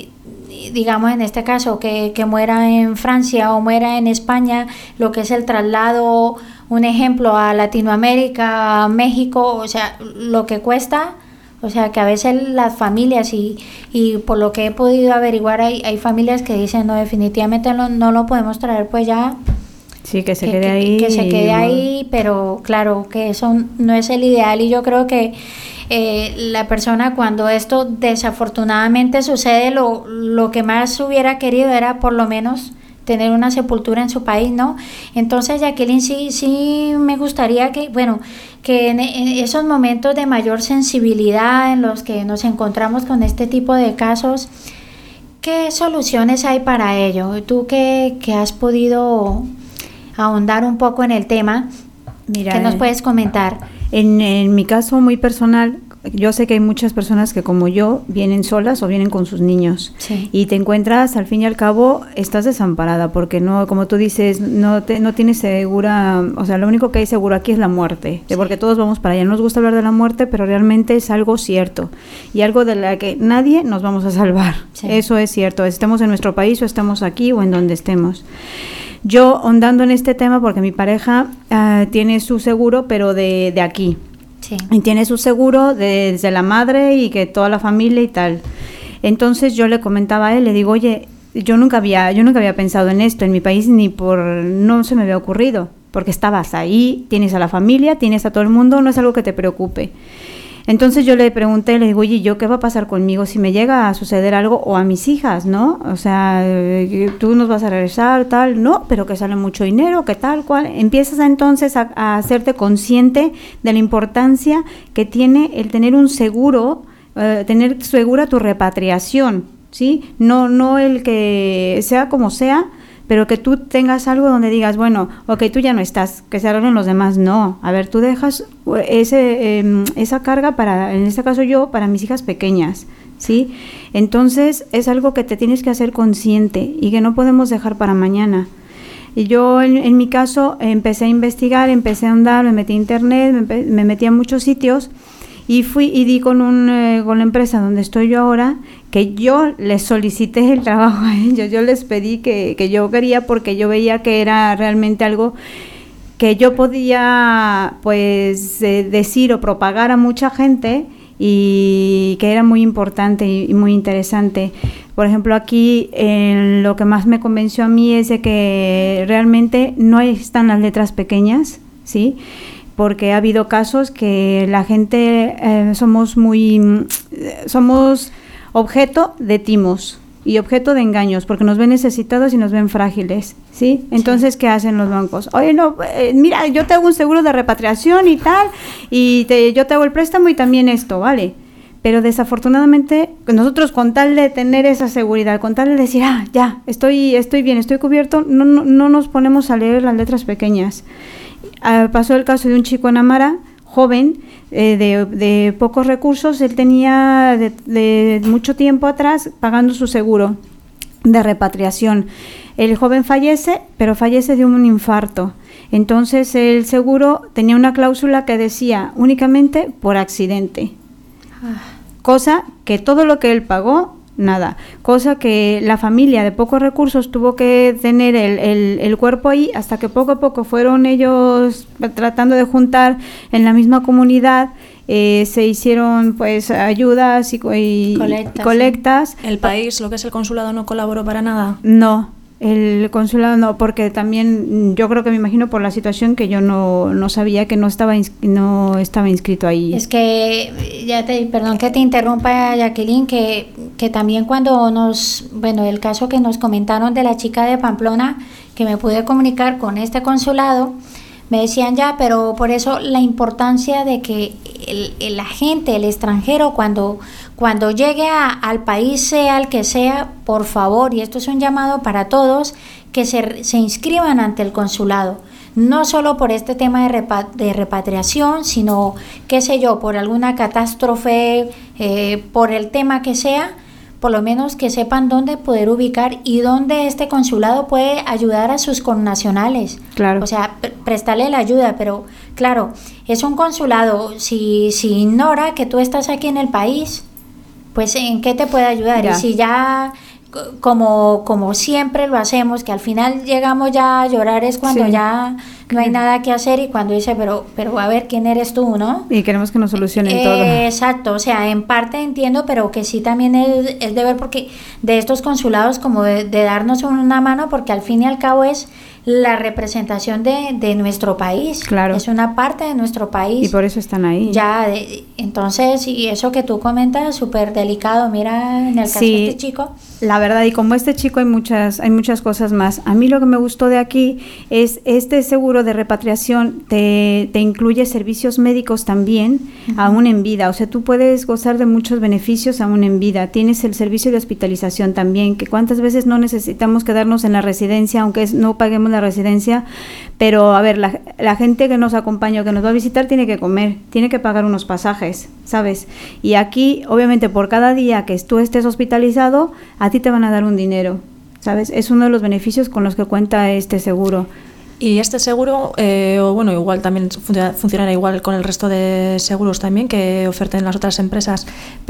digamos en este caso, que, que muera en Francia o muera en España, lo que es el traslado, un ejemplo, a Latinoamérica, a México, o sea, lo que cuesta. O sea, que a veces las familias, y, y por lo que he podido averiguar, hay, hay familias que dicen, no, definitivamente no, no lo podemos traer, pues ya. Sí, que se que, quede que, ahí. Que se quede ahí, pero claro, que eso no es el ideal. Y yo creo que eh, la persona, cuando esto desafortunadamente sucede, lo, lo que más hubiera querido era por lo menos tener una sepultura en su país, ¿no? Entonces, Jacqueline, sí, sí me gustaría que, bueno, que en, en esos momentos de mayor sensibilidad en los que nos encontramos con este tipo de casos, ¿qué soluciones hay para ello? Tú que, que has podido ahondar un poco en el tema, mira, ¿qué nos puedes comentar? En, en mi caso muy personal, yo sé que hay muchas personas que como yo vienen solas o vienen con sus niños, sí. Y te encuentras, al fin y al cabo, estás desamparada porque no, como tú dices, no te, no tienes segura, o sea, lo único que hay seguro aquí es la muerte, sí. Porque todos vamos para allá. No nos gusta hablar de la muerte, pero realmente es algo cierto y algo de la que nadie nos vamos a salvar. Sí. Eso es cierto, estemos en nuestro país o estemos aquí o en donde estemos. Yo ahondando en este tema porque mi pareja uh, tiene su seguro, pero de, de aquí. Sí. Y tiene su seguro de, desde la madre y que toda la familia y tal. Entonces yo le comentaba a él, le digo, oye, yo nunca había, yo nunca había pensado en esto en mi país, ni por, no se me había ocurrido, porque estabas ahí, tienes a la familia, tienes a todo el mundo, no es algo que te preocupe. Entonces yo le pregunté, le digo, oye, ¿yo qué va a pasar conmigo si me llega a suceder algo o a mis hijas, no? O sea, tú nos vas a regresar, tal, no, pero que sale mucho dinero, que tal, cual. Empiezas a, entonces a, a hacerte consciente de la importancia que tiene el tener un seguro, eh, tener segura tu repatriación, ¿sí? No, no el que sea como sea, pero que tú tengas algo donde digas, bueno, ok, tú ya no estás, que se arreglen los demás. No, a ver, tú dejas ese eh, esa carga para, en este caso yo, para mis hijas pequeñas, ¿sí? Entonces es algo que te tienes que hacer consciente y que no podemos dejar para mañana. Y yo en, en mi caso empecé a investigar, empecé a andar, me metí a internet, me, me metí a muchos sitios y fui y di con, un, eh, con la empresa donde estoy yo ahora, que yo les solicité el trabajo a ellos, yo les pedí que, que yo quería porque yo veía que era realmente algo que yo podía pues eh, decir o propagar a mucha gente y que era muy importante y, y muy interesante. Por ejemplo, aquí eh, lo que más me convenció a mí es de que realmente no están las letras pequeñas, ¿sí? porque ha habido casos que la gente eh, somos muy, somos objeto de timos y objeto de engaños, porque nos ven necesitados y nos ven frágiles, ¿sí? Entonces, sí. ¿Qué hacen los bancos? Oye, no, eh, mira, yo te hago un seguro de repatriación y tal, y te, yo te hago el préstamo y también esto, ¿vale? Pero desafortunadamente, nosotros con tal de tener esa seguridad, con tal de decir, ah, ya, estoy, estoy bien, estoy cubierto, no, no, no nos ponemos a leer las letras pequeñas. Ah, pasó el caso de un chico en Amara, joven, eh, de, de pocos recursos. Él tenía de, de mucho tiempo atrás pagando su seguro de repatriación. El joven fallece, pero fallece de un infarto. Entonces el seguro tenía una cláusula que decía únicamente por accidente. Ah. Cosa que todo lo que él pagó, nada. Cosa que la familia de pocos recursos tuvo que tener el, el, el cuerpo ahí, hasta que poco a poco fueron ellos tratando de juntar en la misma comunidad. Eh, se hicieron pues ayudas y, y colectas, colectas. ¿El país, lo que es el consulado, no colaboró para nada? No, el consulado no, porque también yo creo que me imagino por la situación que yo no, no sabía que no estaba ins- no estaba inscrito ahí. Es que, ya te, perdón que te interrumpa, Jacqueline, que, que también cuando nos, bueno, el caso que nos comentaron de la chica de Pamplona, que me pude comunicar con este consulado, me decían ya, pero por eso la importancia de que el, el agente, el extranjero, cuando, cuando llegue a, al país, sea el que sea, por favor, y esto es un llamado para todos, que se, se inscriban ante el consulado, no solo por este tema de, repa, de repatriación, sino, qué sé yo, por alguna catástrofe, eh, por el tema que sea, por lo menos que sepan dónde poder ubicar y dónde este consulado puede ayudar a sus connacionales. Claro. O sea, pre- prestarle la ayuda, pero claro, es un consulado, si, si ignora que tú estás aquí en el país, pues ¿en qué te puede ayudar? Ya. Y si ya, como, como siempre lo hacemos, que al final llegamos ya a llorar es cuando sí. ya no hay nada que hacer y cuando dice, pero, pero a ver, ¿quién eres tú, no? Y queremos que nos solucionen eh, todo. Exacto, o sea, en parte entiendo, pero que sí también es, es deber porque de estos consulados como de, de darnos una mano, porque al fin y al cabo es la representación de, de nuestro país. Claro. Es una parte de nuestro país. Y por eso están ahí. Ya, de, entonces, y eso que tú comentas, súper delicado, mira, en el caso sí, de este chico. La verdad, y como este chico hay muchas, hay muchas cosas más. A mí lo que me gustó de aquí es este seguro de repatriación te, te incluye servicios médicos también, uh-huh. aún en vida. O sea, tú puedes gozar de muchos beneficios aún en vida. Tienes el servicio de hospitalización también, que cuántas veces no necesitamos quedarnos en la residencia, aunque es, no paguemos la residencia, pero a ver, la, la gente que nos acompaña o que nos va a visitar tiene que comer, tiene que pagar unos pasajes, ¿sabes? Y aquí, obviamente, por cada día que tú estés hospitalizado, a ti te van a dar un dinero, ¿sabes? Es uno de los beneficios con los que cuenta este seguro. Y este seguro, eh, o bueno, igual también funciona, funcionará igual con el resto de seguros también que oferten las otras empresas,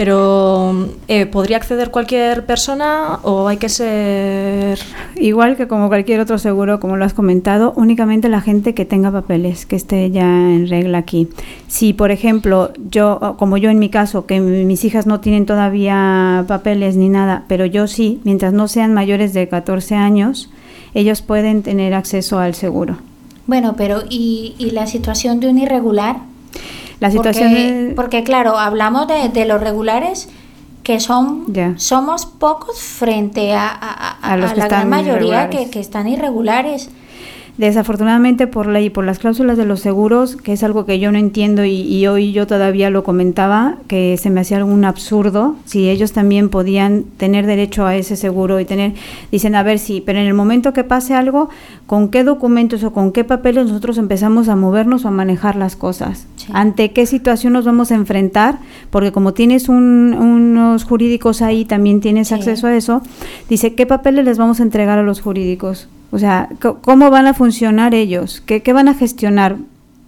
pero eh, ¿podría acceder cualquier persona o hay que ser...? Igual que como cualquier otro seguro, como lo has comentado, únicamente la gente que tenga papeles, que esté ya en regla aquí. Si, por ejemplo, yo, como yo en mi caso, que mis hijas no tienen todavía papeles ni nada, pero yo sí, mientras no sean mayores de catorce años, ellos pueden tener acceso al seguro. Bueno, pero ¿y, y la situación de un irregular? La situación porque, de... porque claro, hablamos de, de los regulares que son yeah. somos pocos frente a, a, a, a, a la gran mayoría que, que están irregulares. Desafortunadamente por ley, por las cláusulas de los seguros, que es algo que yo no entiendo y, y hoy yo todavía lo comentaba, que se me hacía algún absurdo, si ellos también podían tener derecho a ese seguro y tener, dicen, a ver, sí, pero en el momento que pase algo, ¿con qué documentos o con qué papeles nosotros empezamos a movernos o a manejar las cosas? Sí. ¿Ante qué situación nos vamos a enfrentar? Porque como tienes un, unos jurídicos ahí, también tienes sí. acceso a eso, dice, ¿qué papeles les vamos a entregar a los jurídicos? O sea, ¿cómo van a funcionar ellos? ¿Qué, qué van a gestionar?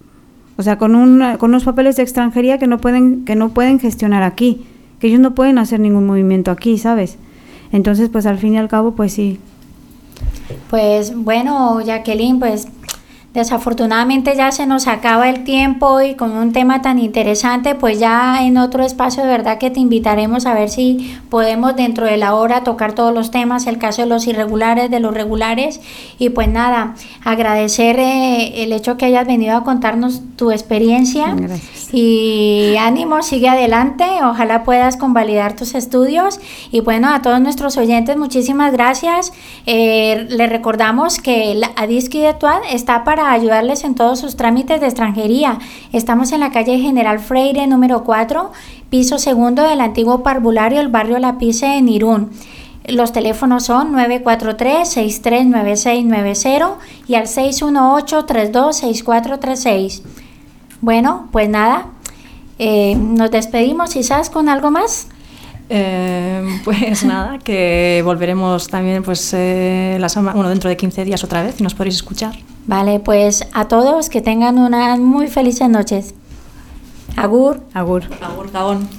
O sea, con, un, con unos papeles de extranjería que no pueden que no pueden gestionar aquí, que ellos no pueden hacer ningún movimiento aquí, ¿sabes? Entonces, pues al fin y al cabo, pues sí. Pues bueno, Jacqueline, pues desafortunadamente ya se nos acaba el tiempo y con un tema tan interesante, pues ya en otro espacio de verdad que te invitaremos a ver si podemos dentro de la hora tocar todos los temas, el caso de los irregulares, de los regulares. Y pues nada, agradecer eh, el hecho que hayas venido a contarnos tu experiencia. Gracias. Y ánimo, sigue adelante, ojalá puedas convalidar tus estudios. Y bueno, a todos nuestros oyentes, muchísimas gracias. Eh, les recordamos que la Adisky de Tuad está para ayudarles en todos sus trámites de extranjería. Estamos en la calle General Freire número cuatro, piso segundo del antiguo parvulario, el barrio La Pice en Irún. Los teléfonos son nueve cuatro tres, seis tres nueve seis nueve cero y al seis uno ocho, tres dos seis cuatro tres seis. Bueno, pues nada, eh, nos despedimos, quizás con algo más. Eh, pues nada, que volveremos también pues eh, la semana, bueno, dentro de quince días otra vez y nos podréis escuchar. Vale, pues a todos que tengan unas muy felices noches. Agur. Agur. Agur, Gabón.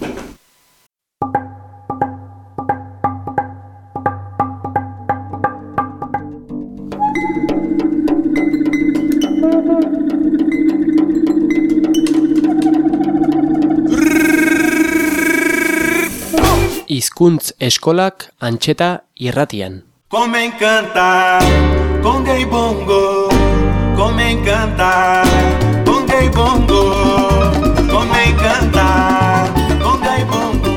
Hizkuntz eskolak Antxeta irratian. Come encanta, con gay bongo, come encanta, con gay bongo, come encanta, con gay bongo.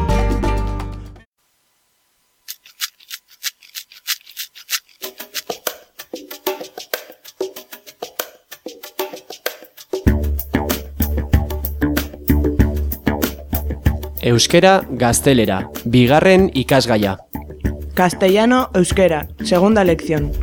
Euskera gaztelera, bigarren ikasgaia. Castellano, euskera, segunda lección.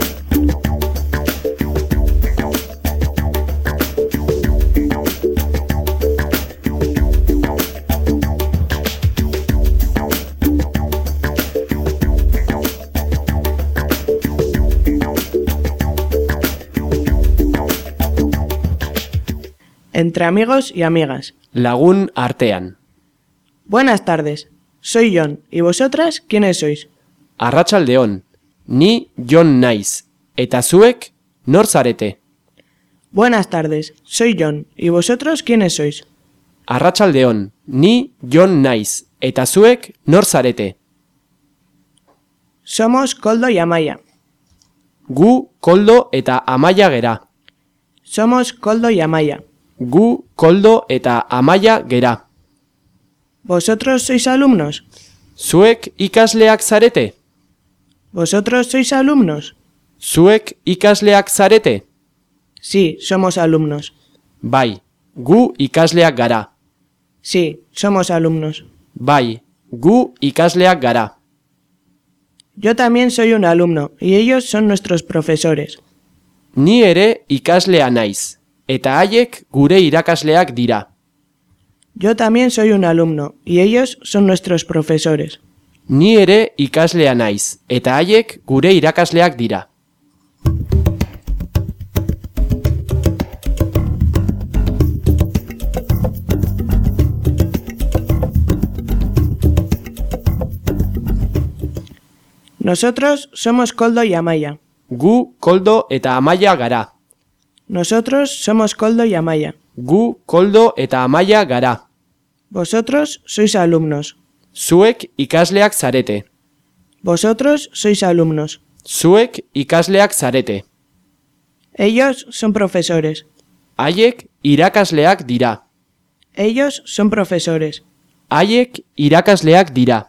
Entre amigos y amigas. Lagun artean. Buenas tardes, soy John, ¿y vosotras quiénes sois? Arratsaldeon, ni Jon naiz, eta zuek nor zarete? Buenas tardes, soy John, ¿y vosotros quiénes sois? Arratsaldeon, ni Jon naiz, eta zuek nor zarete? Somos Koldo y Amaia. Gu Koldo eta Amaia gera. Somos Koldo y Amaia. Gu Koldo eta Amaia gera. ¿Vosotros sois alumnos? Zuek ikasleak zarete? ¿Vosotros sois alumnos? Zuek ikasleak zarete? Sí, somos alumnos. Bai, gu ikasleak gara. Sí, somos alumnos. Bai, gu ikasleak gara. Yo también soy un alumno, y ellos son nuestros profesores. Ni ere ikaslea naiz, eta haiek gure irakasleak dira. Yo también soy un alumno, y ellos son nuestros profesores. Ni ere ikaslea naiz, eta haiek gure irakasleak dira. Nosotros somos Koldo y Amaia. Gu Koldo eta Amaia gara. Nosotros somos Koldo y Amaia. Gu Koldo eta Amaia gara. Vosotros sois alumnos. Zuek ikasleak zarete. Vosotros sois alumnos. Zuek ikasleak zarete. Ellos son profesores. Haiek irakasleak dira. Ellos son profesores. Haiek irakasleak dira.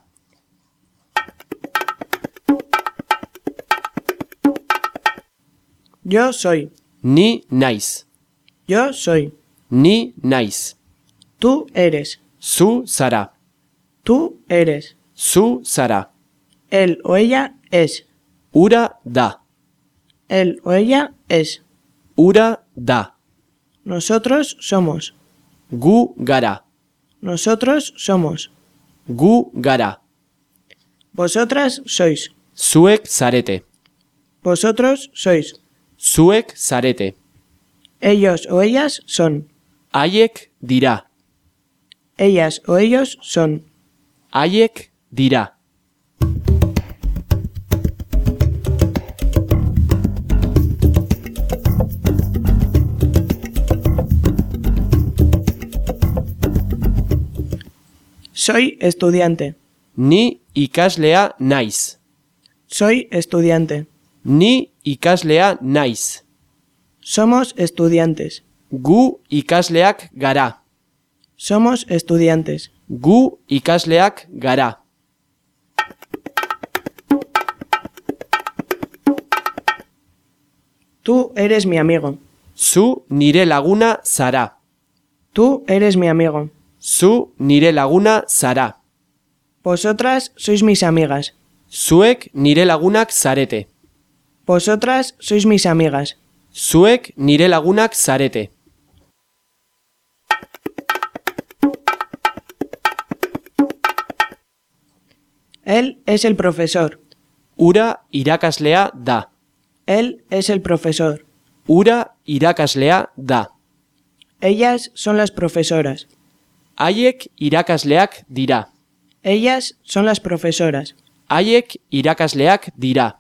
Yo soy. Ni naiz. Yo soy. Ni naiz. Tú eres. Zu zara. Tú eres. Zu zara. Él o ella es. Ura da. Él o ella es. Ura da. Nosotros somos. Gu gara. Nosotros somos. Gu gara. Vosotras sois. Zuek zarete. Vosotros sois. Zuek zarete. Ellos o ellas son. Haiek dira. Ellas o ellos son. Haiek dira. Soy estudiante. Ni ikaslea naiz. Soy estudiante. Ni ikaslea naiz. Somos estudiantes. Gu ikasleak gara. Somos estudiantes. Gu ikasleak gara. Tú eres mi amigo. Zu nire laguna zara. Tú eres mi amigo. Zu nire laguna zara. Vosotras sois mis amigas. Zuek nire lagunak zarete. Vosotras sois mis amigas. Zuek nire lagunak zarete. Él es el profesor. Ura irakaslea da. Él es el profesor. Ura irakaslea da. Ellas son las profesoras. Haiek irakasleak dira. Ellas son las profesoras. Haiek irakasleak dira.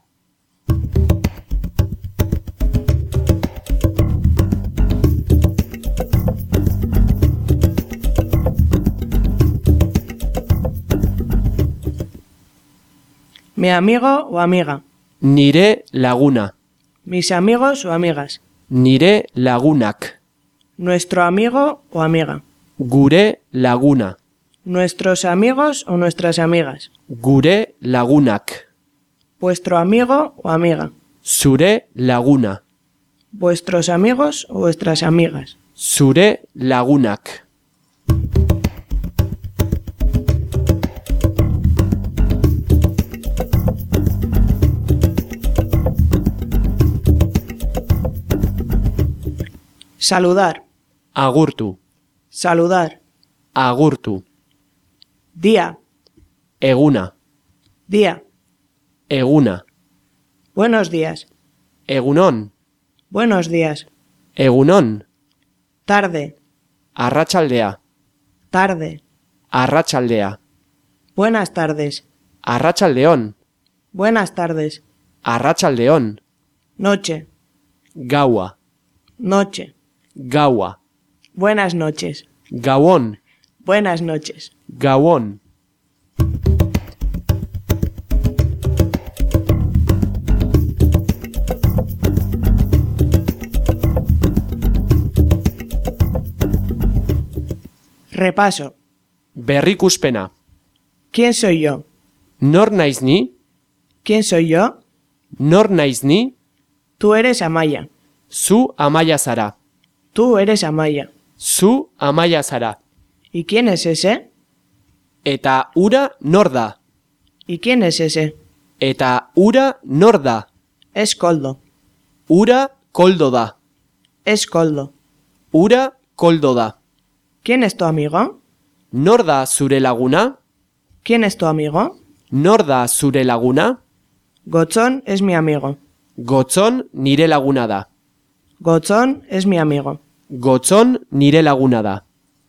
Mi amigo o amiga. Nire laguna. Mis amigos o amigas. Nire lagunak. Nuestro amigo o amiga. Gure laguna. Nuestros amigos o nuestras amigas. Gure lagunak. Vuestro amigo o amiga. Zure laguna. Vuestros amigos o vuestras amigas. Zure lagunak. Saludar. Agurtu. Saludar. Agurtu. Día. Eguna. Día. Eguna. Buenos días. Egunon. Buenos días. Egunon. Tarde. Arratsaldea. Tarde. Arratsaldea. Buenas tardes. Arratsaldeon. Buenas tardes. Arratsaldeon. Noche. Gaua. Noche. Gaua. Buenas noches. Gauon. Buenas noches. Gauon. Repaso. Berrikuspena. ¿Quién soy yo? Nor naiz ni? ¿Quién soy yo? Nor naiz ni? Tú eres Amaya. Zu Amaia zara. Tú eres Amaya. Zu Amaia zara. ¿Y quién es ese? Eta ura nor da? ¿Y quién es ese? Eta ura nor da? Es Koldo. Ura koldo da. Es Koldo. Ura koldo da. ¿Quién es tu amigo? Nor da zure laguna? ¿Quién es tu amigo? Nor da zure laguna? Gotzón es mi amigo. Gotzon nire laguna da. Gotzón es mi amigo. Gotzon nire laguna da.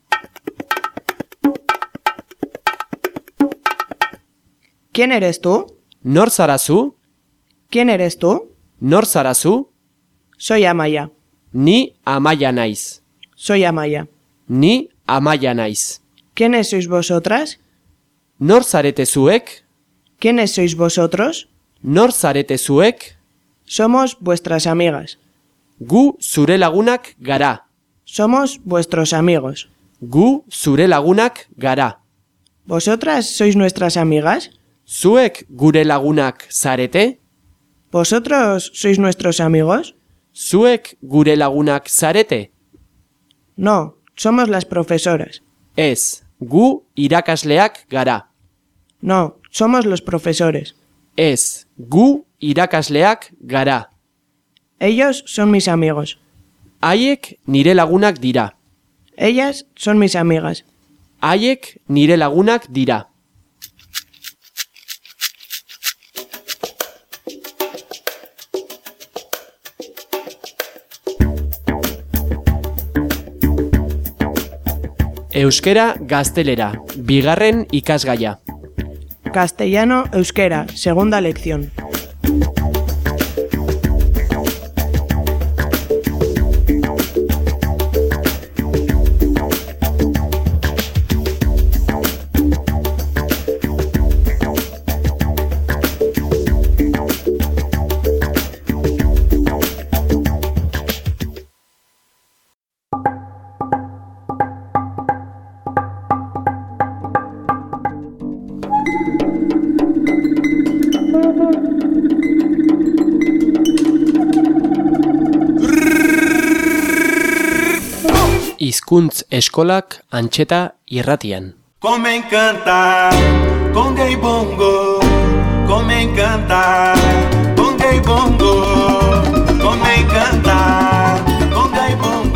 ¿Quién eres tú? Nor zara zu? ¿Quién eres tú? Nor zara zu? Soy Amaya. Ni Amaia naiz. Soy Amaya. Ni Amaia naiz. ¿Quiénes sois vosotras? Nor zarete zuek? ¿Quiénes sois vosotros? Nor zarete zuek? Somos vuestras amigas. Gu zure lagunak gara. Somos vuestros amigos. Gu zure lagunak gara. ¿Vosotras sois nuestras amigas? Zuek gure lagunak zarete? ¿Vosotros sois nuestros amigos? Zuek gure lagunak zarete? No, somos las profesoras. Ez, gu irakasleak gara. No, somos los profesores. Ez, gu irakasleak gara. Ellos son mis amigos. Haiek nire lagunak dira. Ellas son mis amigas. Haiek nire lagunak dira. Euskera gaztelera, bigarren ikasgaia. Castellano, euskera, segunda lección. hizkuntz eskolak Antxeta irratian. Como encanta, conga y bongo, como encanta, conga y bongo, como encanta, conga y bongo.